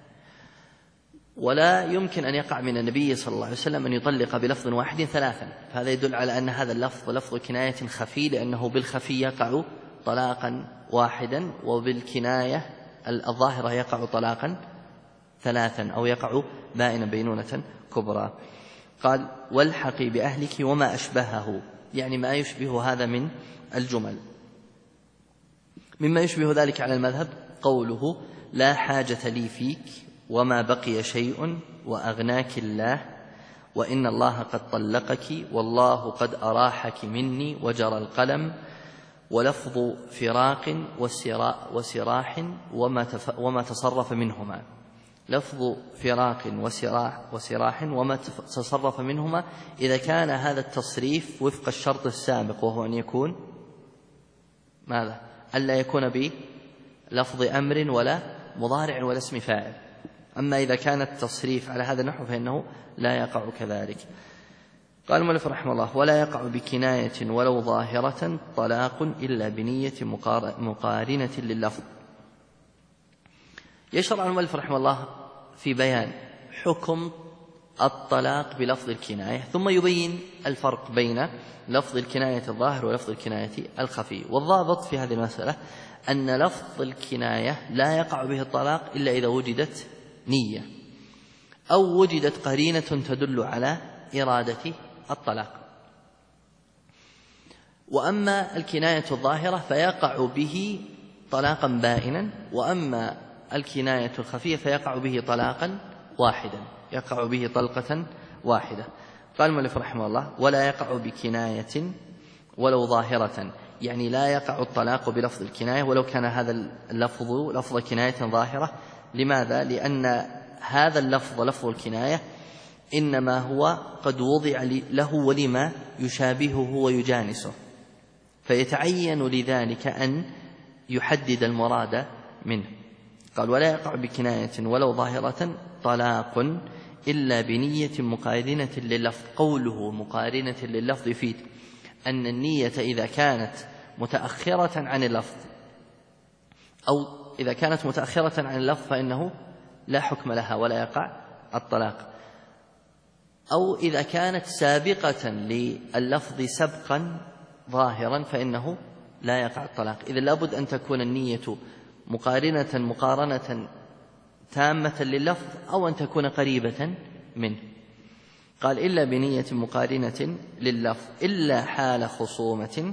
ولا يمكن أن يقع من النبي صلى الله عليه وسلم أن يطلق بلفظ واحد ثلاثا. فهذا يدل على أن هذا اللفظ لفظ كناية خفي، لأنه بالخفي يقع طلاقا واحدا، وبالكناية الظاهرة يقع طلاقا ثلاثا، أو يقع بائنا بينونة كبرى. قال والحقي بأهلك وما أشبهه، يعني ما يشبه هذا من الجمل. مما يشبه ذلك على المذهب قوله لا حاجة لي فيك، وما بقي شيء، وأغناك الله، وإن الله قد طلقك والله قد أراحك مني وجرى القلم، ولفظ فراق وسراح وما تصرف منهما. لفظ فراق وسراح وما تصرف منهما إذا كان هذا التصريف وفق الشرط السابق، وهو أن يكون ماذا؟ ألا يكون بلفظ أمر ولا مضارع ولا اسم فاعل. أما إذا كان التصريف على هذا النحو فإنه لا يقع كذلك. قال المؤلف رحمه الله: ولا يقع بكناية ولو ظاهرة طلاق إلا بنية مقارنة لللفظ. يشرع المؤلف رحمه الله في بيان حكم الطلاق بلفظ الكناية، ثم يبين الفرق بين لفظ الكناية الظاهر ولفظ الكناية الخفي. والضابط في هذه المسألة أن لفظ الكناية لا يقع به الطلاق إلا إذا وجدت نية أو وجدت قرينة تدل على إرادة الطلاق. وأما الكناية الظاهرة فيقع به طلاقا بائنا، وأما الكناية الخفية فيقع به طلاقا واحدا، يقع به طلقة واحدة. قال المؤلف رحمه الله: ولا يقع بكناية ولو ظاهرة، يعني لا يقع الطلاق بلفظ الكناية ولو كان هذا اللفظ لفظ كناية ظاهرة. لماذا؟ لأن هذا اللفظ لفظ الكناية إنما هو قد وضع له ولما يشابهه ويجانسه، فيتعين لذلك أن يحدد المراد منه. قال: ولا يقع بكناية ولو ظاهرة طلاق إلا بنية مقارنة لللفظ. قوله مقارنة لللفظ يفيد أن النية إذا كانت متأخرة عن اللفظ، أو إذا كانت متأخرة عن اللفظ فإنه لا حكم لها ولا يقع الطلاق، أو إذا كانت سابقة لللفظ سبقا ظاهرا فإنه لا يقع الطلاق. إذا لابد أن تكون النية مقارنة تامة لللفظ أو أن تكون قريبة منه. قال: إلا بنية مقارنة لللفظ إلا حال خصومة.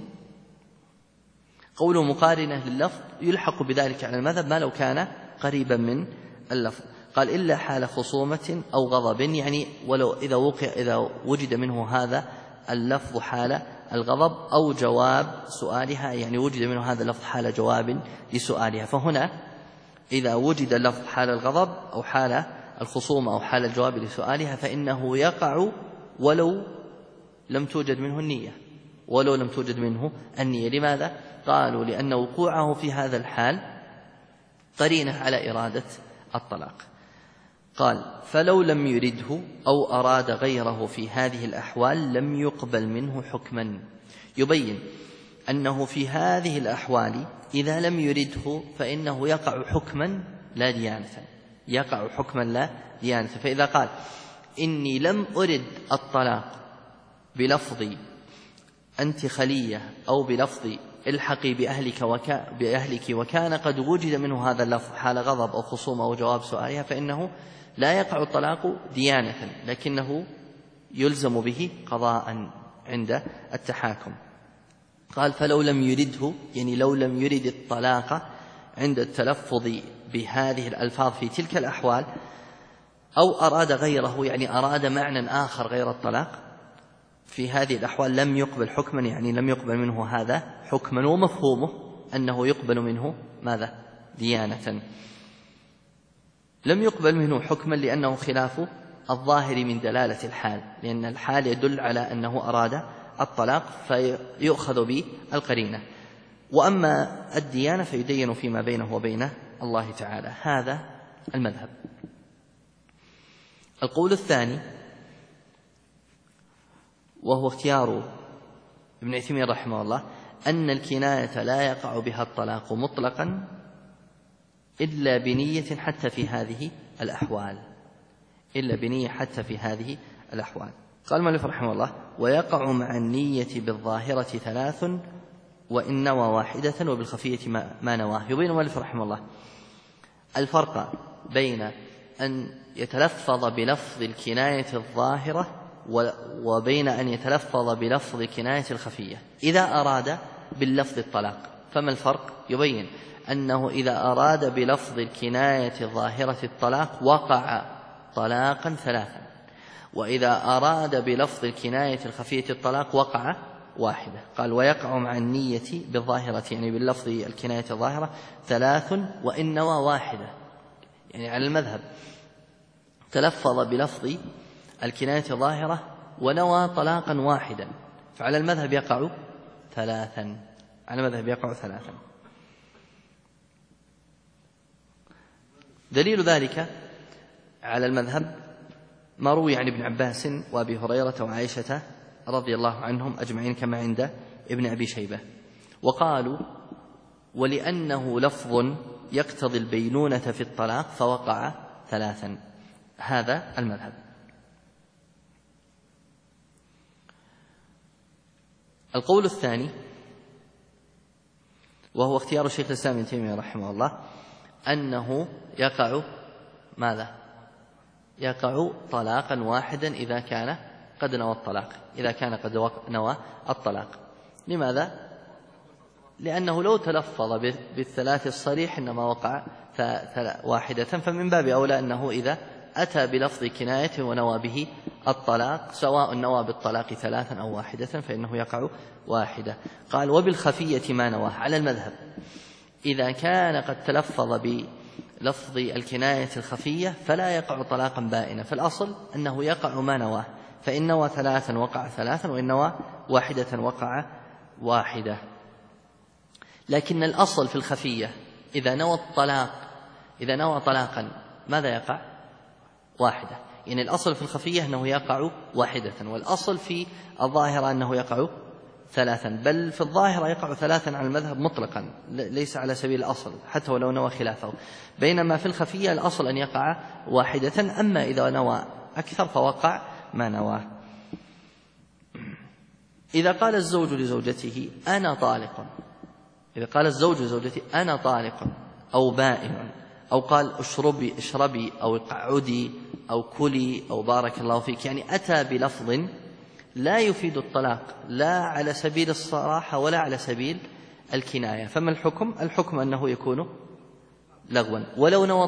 قوله مقارنة لللفظ يلحق بذلك على المذهب ما لو كان قريبا من اللفظ. قال: إلا حال خصومة أو غضب، يعني ولو إذا وجد منه هذا اللفظ حال الغضب أو جواب سؤالها، يعني وجد منه هذا اللفظ حال جواب لسؤالها. فهنا إذا وجد اللفظ حال الغضب أو حال الخصومة أو حال الجواب لسؤالها فإنه يقع ولو لم توجد منه النية. لماذا؟ قالوا: لأن وقوعه في هذا الحال قرينة على إرادة الطلاق. قال: فلو لم يرده أو أراد غيره في هذه الأحوال لم يقبل منه حكما. يبين أنه في هذه الأحوال إذا لم يرده فإنه يقع حكما لا ديانة. فإذا قال: إني لم أرد الطلاق بلفظ أنت خلية أو بلفظ الحقي بأهلك وكان قد وجد منه هذا اللفظ حال غضب أو خصومة أو جواب سؤالها فإنه لا يقع الطلاق ديانة، لكنه يلزم به قضاء عند التحاكم. قال: فلو لم يرده، يعني لو لم يرد الطلاق عند التلفظ بهذه الألفاظ في تلك الأحوال، أو أراد غيره، يعني أراد معنى آخر غير الطلاق، في هذه الأحوال لم يقبل حكما، يعني لم يقبل منه هذا حكما، ومفهومه أنه يقبل منه ماذا؟ ديانة. لم يقبل منه حكما لأنه خلاف الظاهر من دلالة الحال، لأن الحال يدل على أنه أراد الطلاق فيؤخذ بالقرينة. وأما الديانة فيدين فيما بينه وبين الله تعالى. هذا المذهب. القول الثاني وهو اختيار ابن عثيمين رحمه الله أن الكناية لا يقع بها الطلاق مطلقا إلا بنية حتى في هذه الأحوال. قال المؤلف رحمه الله: ويقع مع النية بالظاهرة 3 وإن نوى واحدة وبالخفية ما نواه. يبين المؤلف رحمه الله الفرق بين أن يتلفظ بلفظ الكناية الظاهرة وبين أن يتلفظ بلفظ الكناية الخفية. إذا أراد باللفظ الطلاق فما الفرق؟ يبين أنه إذا أراد بلفظ الكناية الظاهرة الطلاق وقع طلاقا 3، وإذا أراد بلفظ الكناية الخفية الطلاق وقع واحدة. قال ويقع مع النية بالظاهرة يعني باللفظ الكناية الظاهرة 3 وإن نوى واحدة. يعني على المذهب تلفظ بلفظ الكناية الظاهرة ونوى طلاقا واحدا، فعلى المذهب يقع 3. على المذهب يقع 3. دليل ذلك على المذهب ما روي عن ابن عباس وأبي هريرة وعائشة رضي الله عنهم أجمعين كما عند ابن أبي شيبة، وقالوا ولأنه لفظ يقتضي البينونة في الطلاق فوقع 3. هذا المذهب. القول الثاني وهو اختيار شيخ الإسلام ابن تيمية رحمه الله أنه يقع ماذا؟ يقع طلاقا واحدا إذا كان قد نوى الطلاق، إذا كان قد نوى الطلاق. لماذا؟ لأنه لو تلفظ بالثلاث الصريح إنما وقع واحدة، فمن باب أولى أنه إذا أتى بلفظ كناية ونوى به الطلاق سواء نوى بالطلاق 3 أو 1 فإنه يقع 1. قال وبالخفية ما نواه. على المذهب إذا كان قد تلفظ بلفظ الكناية الخفية فلا يقع طلاقا بائنا، فالأصل أنه يقع ما نواه، فإن نوى 3 وقع 3 وإن نوى 1 وقع 1. لكن الأصل في الخفية إذا نوى طلاقا ماذا يقع؟ 1. يعني الأصل في الخفية أنه يقع 1، والأصل في الظاهرة أنه يقع 3، بل في الظاهرة يقع 3 على المذهب مطلقا ليس على سبيل الأصل حتى ولو نوى خلافه، بينما في الخفية الأصل أن يقع 1، أما إذا نوى أكثر فوقع ما نواه. إذا قال الزوج لزوجته أنا طالق، إذا قال الزوج لزوجته أنا طالق أو بائن، أو قال اشربي أو اقعدي أو كلي أو بارك الله فيك، يعني أتى بلفظ لا يفيد الطلاق لا على سبيل الصراحة ولا على سبيل الكناية، فما الحكم؟ الحكم أنه يكون لغوا ولو نوى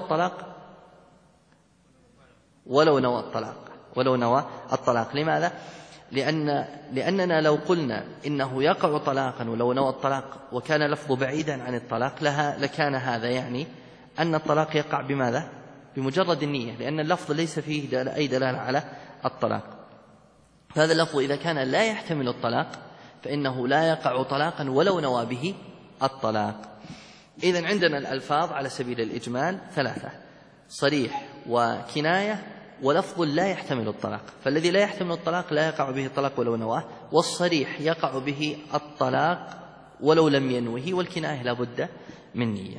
الطلاق. لماذا؟ لأننا لو قلنا إنه يقع طلاقا ولو نوى الطلاق وكان لفظ بعيدا عن الطلاق لكان هذا يعني أن الطلاق يقع بماذا؟ بمجرد النية، لأن اللفظ ليس فيه أي دلالة على الطلاق. هذا اللفظ إذا كان لا يحتمل الطلاق فإنه لا يقع طلاقا ولو نوى به الطلاق. إذن عندنا الألفاظ على سبيل الإجمال 3: صريح وكناية ولفظ لا يحتمل الطلاق، فالذي لا يحتمل الطلاق لا يقع به الطلاق ولو نواه، والصريح يقع به الطلاق ولو لم ينوه، والكناية لا بد من نية.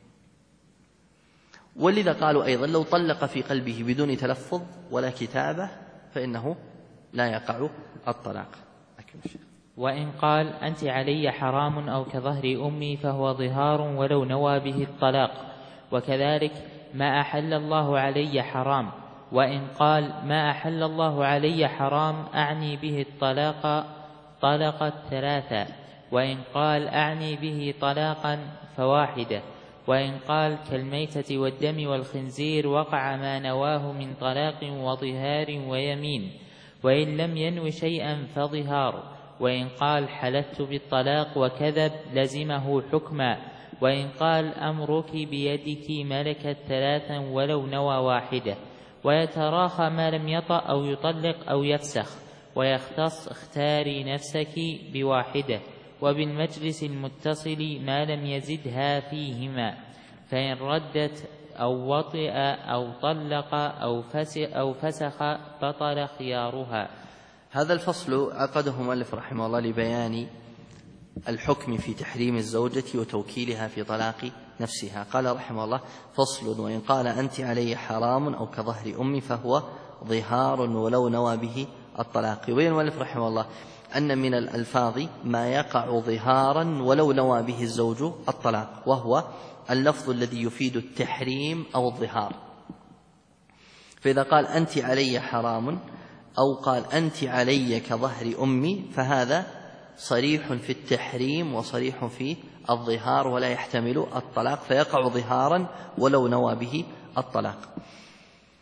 ولذا قالوا أيضا لو طلق في قلبه بدون تلفظ ولا كتابة فإنه لا يقع الطلاق. وإن قال أنت علي حرام أو كظهر أمي فهو ظهار ولو نوى به الطلاق، وكذلك ما أحل الله علي حرام. وإن قال ما أحل الله علي حرام أعني به الطلاق طلقت 3، وإن قال أعني به طلاقا ف1. وإن قال كالميتة والدم والخنزير وقع ما نواه من طلاق وظهار ويمين، وإن لم ينو شيئا فظهار. وإن قال حلفت بالطلاق وكذب لزمه حكما. وإن قال أمرك بيدك ملكت 3 ولو نوى 1. ويتراخى ما لم يطأ أو يطلق أو يفسخ، ويختص اختاري نفسك ب1. وبالمجلس المتصل ما لم يزدها فيهما، فإن ردت أو وطئ أو طلق أو فسخ بطل خيارها. هذا الفصل عقده مؤلف رحمه الله لبيان الحكم في تحريم الزوجة وتوكيلها في طلاق نفسها. قال رحمه الله: فصل: وإن قال أنت علي حرام أو كظهر أمي فهو ظهار ولو نوى به الطلاق. يبين المؤلف رحمه الله أن من الألفاظ ما يقع ظهارا ولو نوى به الزوج الطلاق، وهو اللفظ الذي يفيد التحريم أو الظهار. فإذا قال أنت علي حرام أو قال أنت علي كظهر أمي فهذا صريح في التحريم وصريح في الظهار ولا يحتمل الطلاق، فيقع ظهارا ولو نوى به الطلاق.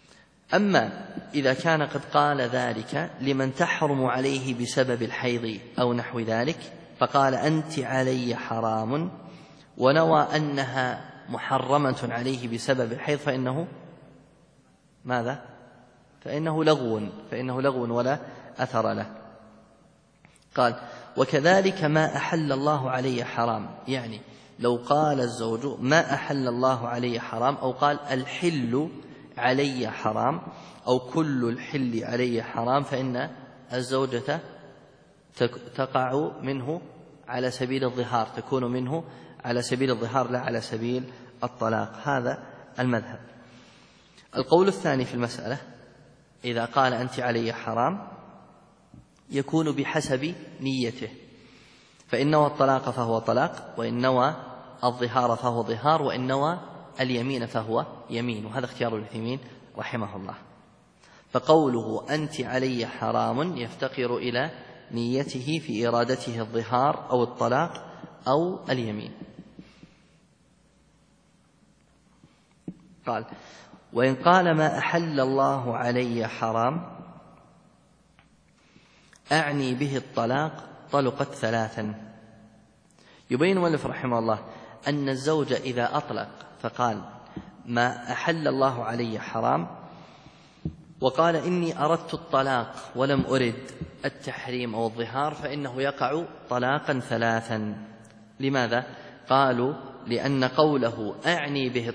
أما إذا كان قد قال ذلك لمن تحرم عليه بسبب الحيض أو نحو ذلك، فقال أنت علي حرام، ونوى أنها محرمة عليه بسبب الحيض، فإنه ماذا؟ فإنه لغو ولا أثر له. قال وكذلك ما أحل الله علي حرام، يعني لو قال الزوج ما أحل الله علي حرام، أو قال الحل علي حرام، أو كل الحل علي حرام، فإن الزوجة تقع منه على سبيل الظهار، تكون منه على سبيل الظهار لا على سبيل الطلاق. هذا المذهب. القول الثاني في المسألة إذا قال أنت علي حرام يكون بحسب نيته، فإن نوى الطلاق فهو طلاق، وإن نوى الظهار فهو ظهار، وإن نوى اليمين فهو يمين. وهذا اختيار ابن عثيمين رحمه الله. فقوله أنت علي حرام يفتقر إلى نيته في إرادته الظهار أو الطلاق أو اليمين. قال وإن قال ما أحل الله علي حرام أعني به الطلاق طلقت ثلاثا. يبين المؤلف رحمه الله أن الزوج إذا أطلق فقال ما أحل الله علي حرام، وقال إني أردت الطلاق ولم أرد التحريم أو الظهار، فإنه يقع طلاقا ثلاثا. لماذا؟ قالوا لأن قوله أعني به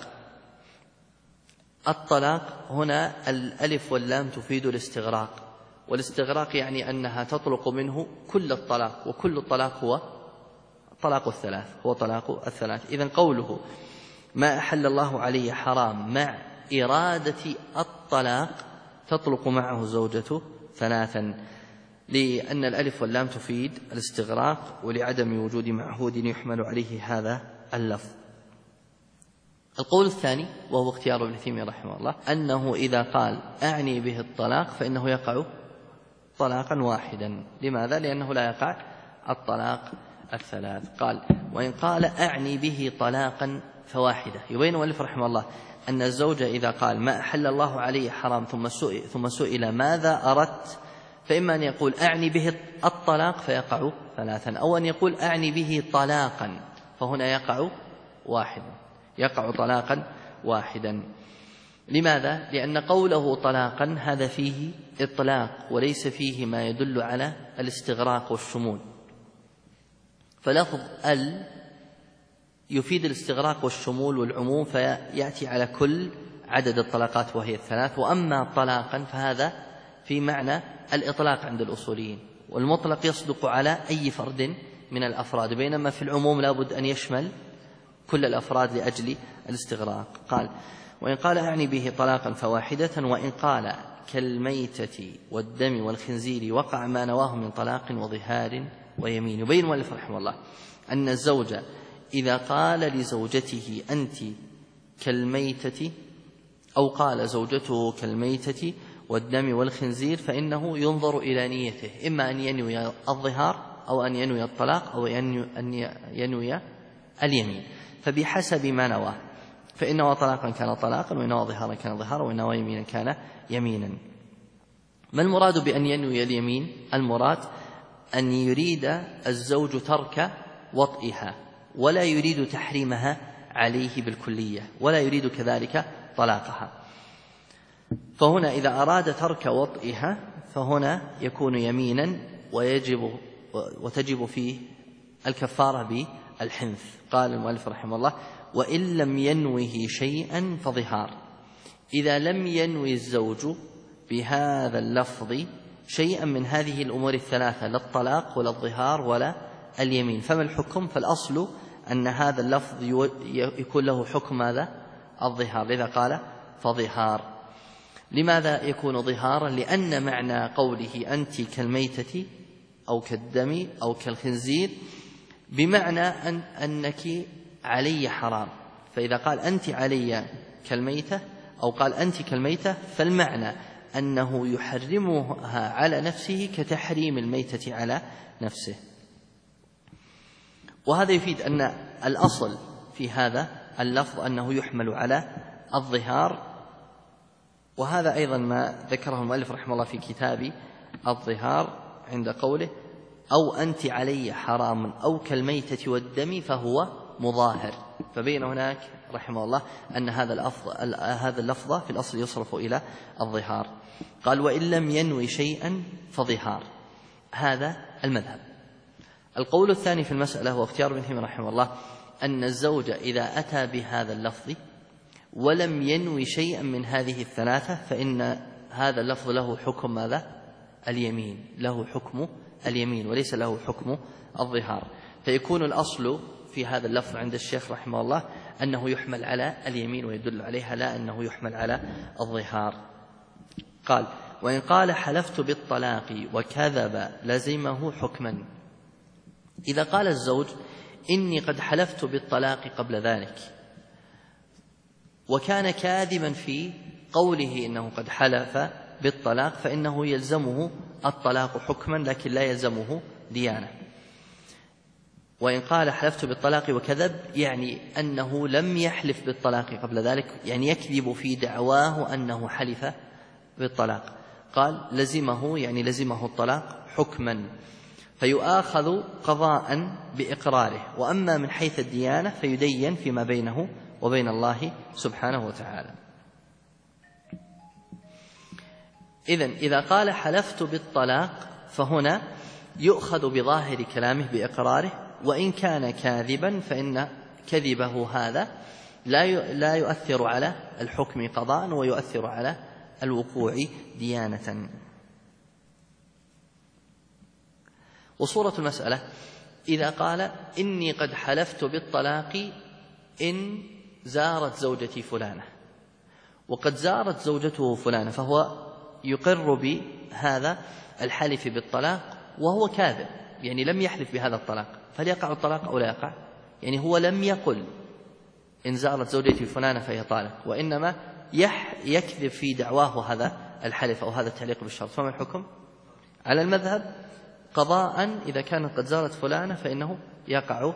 الطلاق هنا الألف واللام تفيد الاستغراق، والاستغراق يعني أنها تطلق منه كل الطلاق، وكل الطلاق هو طلاق الثلاث. إذن قوله ما أحل الله علي حرام مع إرادة الطلاق تطلق معه زوجته ثلاثا، لأن الألف واللام تفيد الاستغراق، ولعدم وجود معهود يحمل عليه هذا اللفظ. القول الثاني وهو اختيار ابن عثيمين رحمه الله أنه إذا قال أعني به الطلاق فإنه يقع طلاقا واحدا. لماذا؟ لأنه لا يقع الطلاق الثلاث. قال وإن قال أعني به طلاقا فواحدة. يبين المؤلف رحمه الله أن الزوج إذا قال ما أحل الله عليه حرام ثم سئل ماذا أردت، فإما أن يقول أعني به الطلاق فيقع ثلاثا، أو أن يقول أعني به طلاقا، فهنا يقع طلاقا واحدا. لماذا؟ لأن قوله طلاقا هذا فيه إطلاق وليس فيه ما يدل على الاستغراق والشمول، فلفظ يفيد الاستغراق والشمول والعموم، فيأتي على كل عدد الطلاقات وهي الثلاث. وأما طلاقا فهذا في معنى الإطلاق عند الأصوليين، والمطلق يصدق على أي فرد من الأفراد، بينما في العموم لا بد أن يشمل كل الأفراد لأجل الاستغراق. قال وإن قال أعني به طلاقا فواحدة، وإن قال كالميتة والدم والخنزير وقع ما نواه من طلاق وظهار ويمين. يبين المؤلف رحمه الله أن الزوج إذا قال لزوجته أنت كالميتة، أو قال زوجته كالميتة والدم والخنزير، فإنه ينظر إلى نيته، إما أن ينوي الظهار أو أن ينوي الطلاق أو أن ينوي اليمين، فبحسب ما نواه، فإن نوى طلاقا كان طلاقا، وإن نوى ظهارا كان ظهارا، وإن نوى يمينا كان يمينا. ما المراد بأن ينوي اليمين؟ المراد أن يريد الزوج ترك وطئها، ولا يريد تحريمها عليه بالكلية، ولا يريد كذلك طلاقها. فهنا إذا أراد ترك وطئها فهنا يكون يمينا، وتجب فيه الكفارة بالحنث. قال المؤلف رحمه الله وإن لم ينوه شيئا فظهار. إذا لم ينوي الزوج بهذا اللفظ شيئا من هذه الأمور الثلاثة، لا الطلاق ولا الظهار ولا اليمين، فما الحكم؟ فالأصل أن هذا اللفظ يكون له حكم ماذا؟ الظهار، لذا قال فظهار. لماذا يكون ظهارا؟ لأن معنى قوله أنت كالميتة أو كالدم أو كالخنزير بمعنى أنك علي حرام، فإذا قال أنت علي كالميتة أو قال أنت كالميتة فالمعنى أنه يحرمها على نفسه كتحريم الميتة على نفسه. وهذا يفيد أن الأصل في هذا اللفظ أنه يحمل على الظهار وهذا أيضا ما ذكره المؤلف رحمه الله في كتاب الظهار عند قوله أو أنت علي حرام أو كالميتة والدم فهو مظاهر، فبين هناك رحمه الله أن هذا اللفظ في الأصل يصرف إلى الظهار. قال وإن لم ينوي شيئا فظهار، هذا المذهب. القول الثاني في المسألة هو اختيار ابن تيمية رحمه الله أن الزوج إذا أتى بهذا اللفظ ولم ينوي شيئا من هذه الثلاثة فإن هذا اللفظ له حكم ماذا؟ اليمين، له حكم اليمين وليس له حكم الظهار، فيكون الأصل في هذا اللفظ عند الشيخ رحمه الله أنه يحمل على اليمين ويدل عليها، لا أنه يحمل على الظهار. قال وإن قال حلفت بالطلاق وكذب لزمه حكما. إذا قال الزوج إني قد حلفت بالطلاق قبل ذلك وكان كاذبا في قوله إنه قد حلف بالطلاق فإنه يلزمه الطلاق حكما لكن لا يلزمه ديانة. وإن قال حلفت بالطلاق وكذب يعني أنه لم يحلف بالطلاق قبل ذلك، يعني يكذب في دعواه أنه حلف بالطلاق، قال لزمه يعني لزمه الطلاق حكما فيؤاخذ قضاء بإقراره، وأما من حيث الديانة فيدين فيما بينه وبين الله سبحانه وتعالى. إذا قال حلفت بالطلاق فهنا يؤخذ بظاهر كلامه بإقراره، وإن كان كاذبا فإن كذبه هذا لا يؤثر على الحكم قضاء ويؤثر على الوقوع ديانة. وصورة المسألة إذا قال إني قد حلفت بالطلاق إن زارت زوجتي فلانة، وقد زارت زوجته فلانة، فهو يقر بهذا الحلف بالطلاق وهو كاذب، يعني لم يحلف بهذا الطلاق، فهل يقع الطلاق أو لا يقع؟ يعني هو لم يقل إن زارت زوجتي فلانة فهي طالق، وإنما يكذب في دعواه هذا الحلف أو هذا التعليق بالشرط، فما الحكم؟ على المذهب قضاء إذا كانت قد زارت فلانة فإنه يقع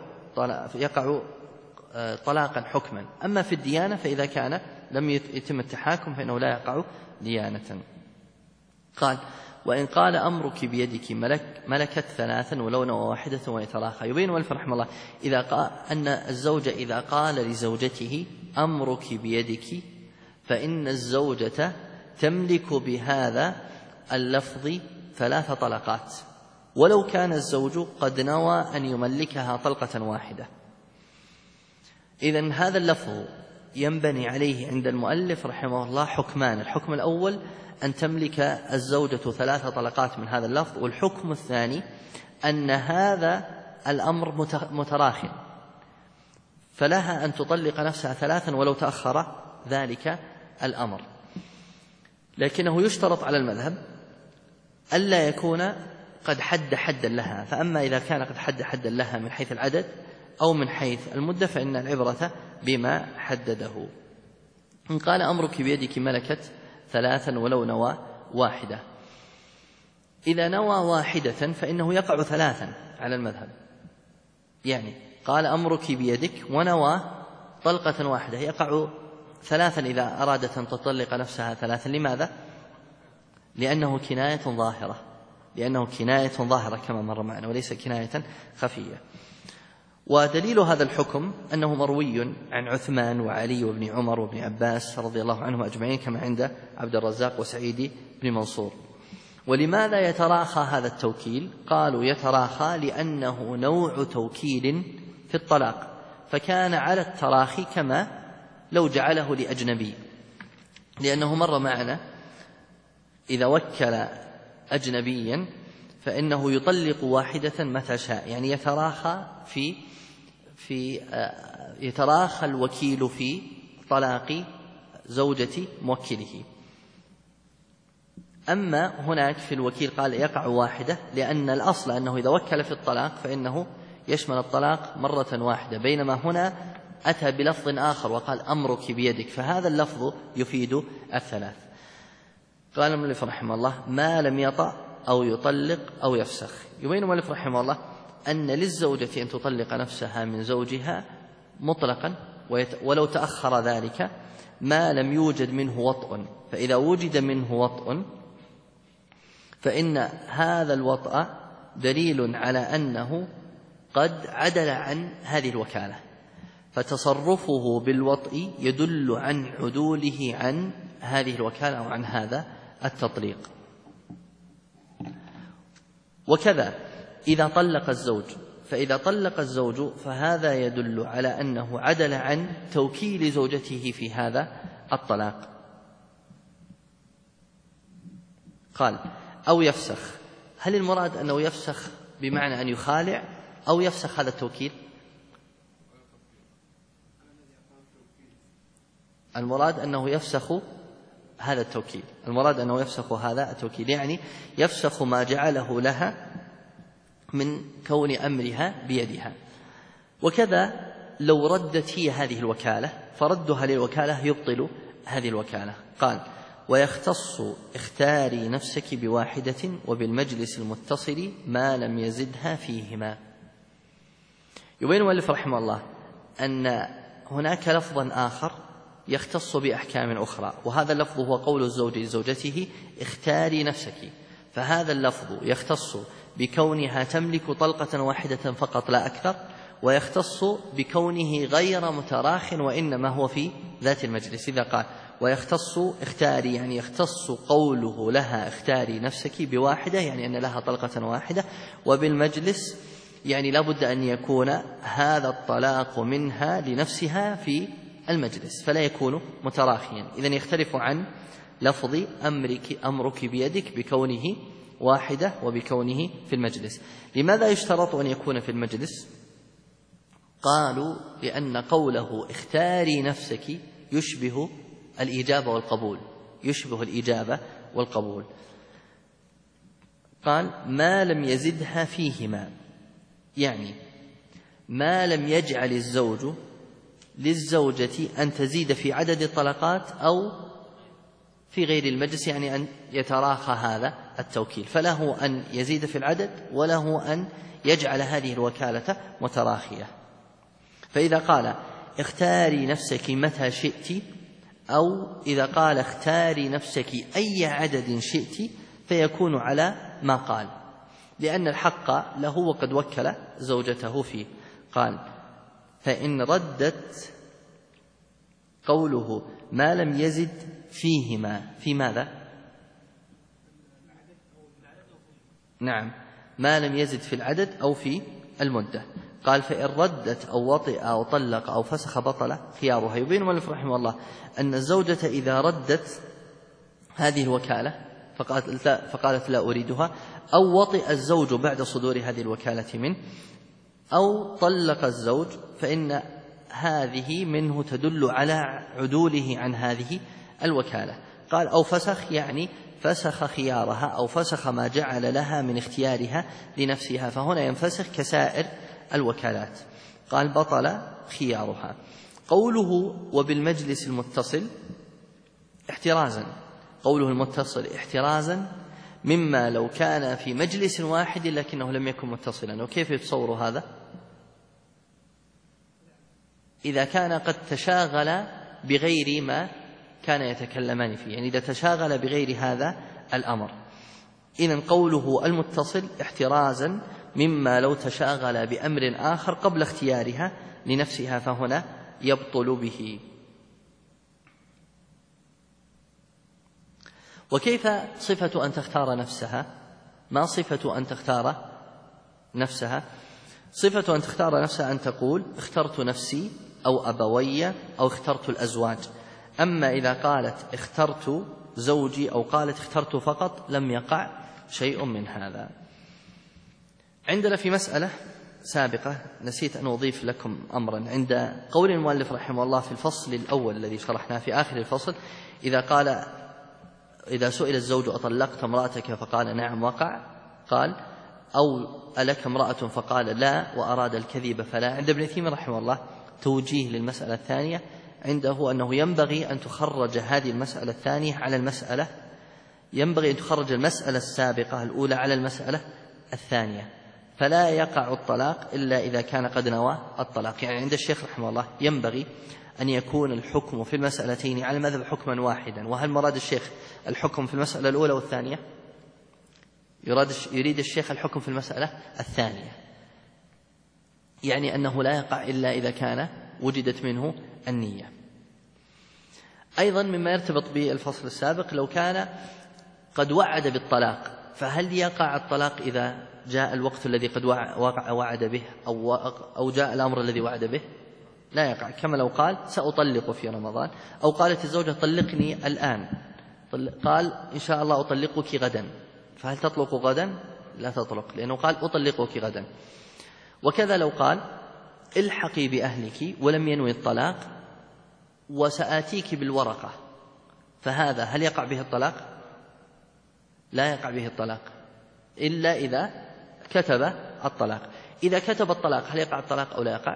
طلاقا حكما. أما في الديانة فإذا كان لم يتم التحاكم فإنه لا يقع ديانة. قال وإن قال أمرك بيدك ملكت ثلاثا ولو نوى واحدة ويتراخى. يبين المؤلف رحمه الله إذا قال أن الزوج إذا قال لزوجته أمرك بيدك فإن الزوجة تملك بهذا اللفظ 3 طلقات ولو كان الزوج قد نوى أن يملكها طلقة واحدة. إذن هذا اللفظ ينبني عليه عند المؤلف رحمه الله حكمان: الحكم الأول أن تملك الزوجة 3 طلقات من هذا اللفظ، والحكم الثاني أن هذا الأمر متراخٍ فلها أن تطلق نفسها 3 ولو تأخر ذلك الأمر، لكنه يشترط على المذهب ألا يكون قد حدا لها، فأما إذا كان قد حدا لها من حيث العدد أو من حيث المدة فإن العبرة بما حدده. إن قال أمرك بيدك ملكت 3 ولو نوى واحدة، إذا نوى واحدة فإنه يقع 3 على المذهب، يعني قال أمرك بيدك ونوى طلقة واحدة يقع 3 إذا أرادت أن تطلق نفسها 3. لماذا؟ لأنه كناية ظاهرة كما مر معنا وليس كناية خفية. ودليل هذا الحكم أنه مروي عن عثمان وعلي وابن عمر وابن عباس رضي الله عنهم أجمعين كما عند عبد الرزاق وسعيد بن منصور. ولماذا يتراخى هذا التوكيل؟ قالوا يتراخى لأنه نوع توكيل في الطلاق، فكان على التراخي كما لو جعله لأجنبي، لأنه مر معنا إذا وكل أجنبيا فإنه يطلق واحدة متى شاء، يعني يتراخى الوكيل في طلاق زوجة موكله. أما هناك في الوكيل قال يقع واحدة، لأن الأصل أنه إذا وكل في الطلاق فإنه يشمل الطلاق مرة واحدة، بينما هنا أتى بلفظ آخر وقال أمرك بيدك، فهذا اللفظ يفيد 3. قال المؤلف رحمه الله ما لم يطأ أو يطلق أو يفسخ. يبين المؤلف رحمه الله أن للزوجة أن تطلق نفسها من زوجها مطلقا ولو تأخر ذلك ما لم يوجد منه وطء، فإذا وجد منه وطء فإن هذا الوطء دليل على أنه قد عدل عن هذه الوكالة، فتصرفه بالوطء يدل عن عدوله عن هذه الوكالة أو عن هذا التطليق. وكذا إذا طلق الزوج، فإذا طلق الزوج فهذا يدل على أنه عدل عن توكيل زوجته في هذا الطلاق. قال أو يفسخ. هل المراد أنه يفسخ بمعنى أن يخالع أو يفسخ هذا التوكيل؟ المراد أنه يفسخ هذا التوكيل، المراد أنه يفسخ هذا التوكيل، يعني يفسخ ما جعله لها من كون أمرها بيدها. وكذا لو ردت هي هذه الوكالة فردها للوكالة يبطل هذه الوكالة. قال ويختص اختاري نفسك بواحدة وبالمجلس المتصل ما لم يزدها فيهما. يبين المؤلف رحمه الله أن هناك لفظا آخر يختص بأحكام أخرى، وهذا اللفظ هو قول الزوج لزوجته اختاري نفسك، فهذا اللفظ يختص بكونها تملك طلقة واحدة فقط لا أكثر، ويختص بكونه غير متراخ وإنما هو في ذات المجلس. إذا قال ويختص اختاري يعني يختص قوله لها اختاري نفسك بواحدة، يعني أن لها طلقة واحدة، وبالمجلس يعني لا بد أن يكون هذا الطلاق منها لنفسها في المجلس فلا يكون متراخيا. إذن يختلف عن لفظ أمرك بيدك بكونه واحدة وبكونه في المجلس. لماذا يشترط أن يكون في المجلس؟ قالوا لأن قوله اختاري نفسك يشبه الإجابة والقبول، يشبه الإجابة والقبول. قال ما لم يزدها فيهما، يعني ما لم يجعل الزوج للزوجة أن تزيد في عدد الطلقات أو في غير المجلس، يعني أن يتراخى هذا التوكيل، فله أن يزيد في العدد وله أن يجعل هذه الوكالة متراخية. فإذا قال اختاري نفسك متى شئت، أو إذا قال اختاري نفسك أي عدد شئت، فيكون على ما قال، لأن الحق له وقد وكل زوجته فيه. قال فإن ردت قوله ما لم يزد فيهما في ماذا؟ نعم، ما لم يزد في العدد أو في المدة. قال فإن ردت أو وطئ أو طلق أو فسخ بطل خيارها. يبين المؤلف رحمه الله أن الزوجة إذا ردت هذه الوكالة فقالت لا أريدها، أو وطئ الزوج بعد صدور هذه الوكالة منه، أو طلق الزوج، فإن هذه منه تدل على عدوله عن هذه الوكالة. قال أو فسخ يعني فسخ خيارها أو فسخ ما جعل لها من اختيارها لنفسها، فهنا ينفسخ كسائر الوكالات. قال بطل خيارها. قوله وبالمجلس المتصل احترازا، قوله المتصل احترازا مما لو كان في مجلس واحد لكنه لم يكن متصلا. وكيف يتصور هذا؟ إذا كان قد تشاغل بغير ما كان يتكلمان فيه، يعني إذا تشاغل بغير هذا الأمر. إذن قوله المتصل احترازا مما لو تشاغل بأمر آخر قبل اختيارها لنفسها، فهنا يبطل به. وكيف صفة أن تختار نفسها؟ ما صفة أن تختار نفسها؟ صفة أن تختار نفسها أن تقول اخترت نفسي أو أبوي أو اخترت الأزواج. أما إذا قالت اخترت زوجي أو قالت اخترت فقط لم يقع شيء من هذا. عندنا في مسألة سابقة نسيت أن أضيف لكم أمرا، عند قول المؤلف رحمه الله في الفصل الأول الذي شرحناه في آخر الفصل، إذا سئل الزوج أطلقت امرأتك فقال نعم وقع، قال أو ألك امرأة فقال لا وأراد الكذب فلا. عند ابن تيمية رحمه الله توجيه للمسألة الثانية، عنده أنه ينبغي أن تخرج هذه المسألة الثانية على المسألة، ينبغي أن تخرج المسألة السابقة الأولى على المسألة الثانية، فلا يقع الطلاق إلا إذا كان قد نوى الطلاق. يعني عند الشيخ رحمه الله ينبغي أن يكون الحكم في المسألتين على المذهب حكما واحدا. وهل مراد الشيخ الحكم في المسألة الأولى والثانية؟ يريد الشيخ الحكم في المسألة الثانية، يعني أنه لا يقع إلا إذا كان وجدت منه النية. أيضا مما يرتبط بالفصل السابق، لو كان قد وعد بالطلاق، فهل يقع الطلاق إذا جاء الوقت الذي قد وعد به أو جاء الأمر الذي وعد به؟ لا يقع، كما لو قال سأطلق في رمضان، أو قالت الزوجة طلقني الآن، قال إن شاء الله أطلقك غدا، فهل تطلق غدا؟ لا تطلق، لأنه قال أطلقك غدا. وكذا لو قال الحقي بأهلك ولم ينوي الطلاق وسآتيك بالورقة، فهذا هل يقع به الطلاق؟ لا يقع به الطلاق إلا إذا كتب الطلاق. إذا كتب الطلاق هل يقع الطلاق أو لا يقع؟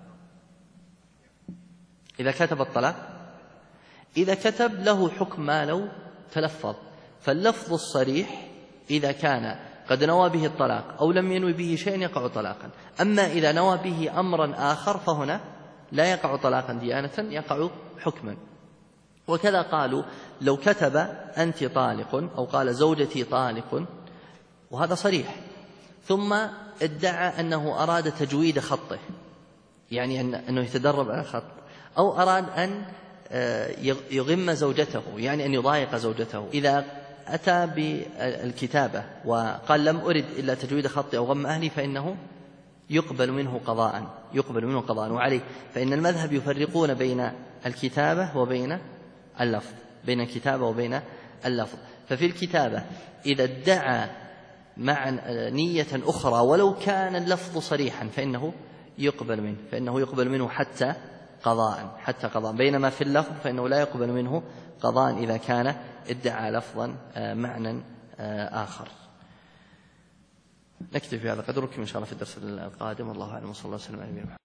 إذا كتب الطلاق، إذا كتب له حكم ما لو تلفظ، فاللفظ الصريح إذا كان قد نوى به الطلاق أو لم ينوي به شيئا يقع طلاقا. أما إذا نوى به أمرا آخر فهنا لا يقع طلاقا ديانة، يقع حكما. وكذا قالوا لو كتب أنت طالق أو قال زوجتي طالق، وهذا صريح، ثم ادعى أنه أراد تجويد خطه، يعني أنه يتدرب على الخط، أو أراد أن يغم زوجته، يعني أن يضايق زوجته، إذا أتى بالكتابة وقال لم أرد إلا تجويد خطي أو غم أهلي فإنه يقبل منه قضاء وعليه. فإن المذهب يفرقون بين الكتابة وبين اللفظ، بين الكتابة وبين اللفظ. ففي الكتابة إذا ادعى مع نية أخرى ولو كان اللفظ صريحا فإنه يقبل منه حتى قضاء، بينما في اللفظ فإنه لا يقبل منه قضاء إذا كان ادعى لفظا معنى آخر. نكتفي بهذا قدر، إن شاء الله في الدرس القادم. والله أعلم، وصلى الله وسلم على نبينا محمد.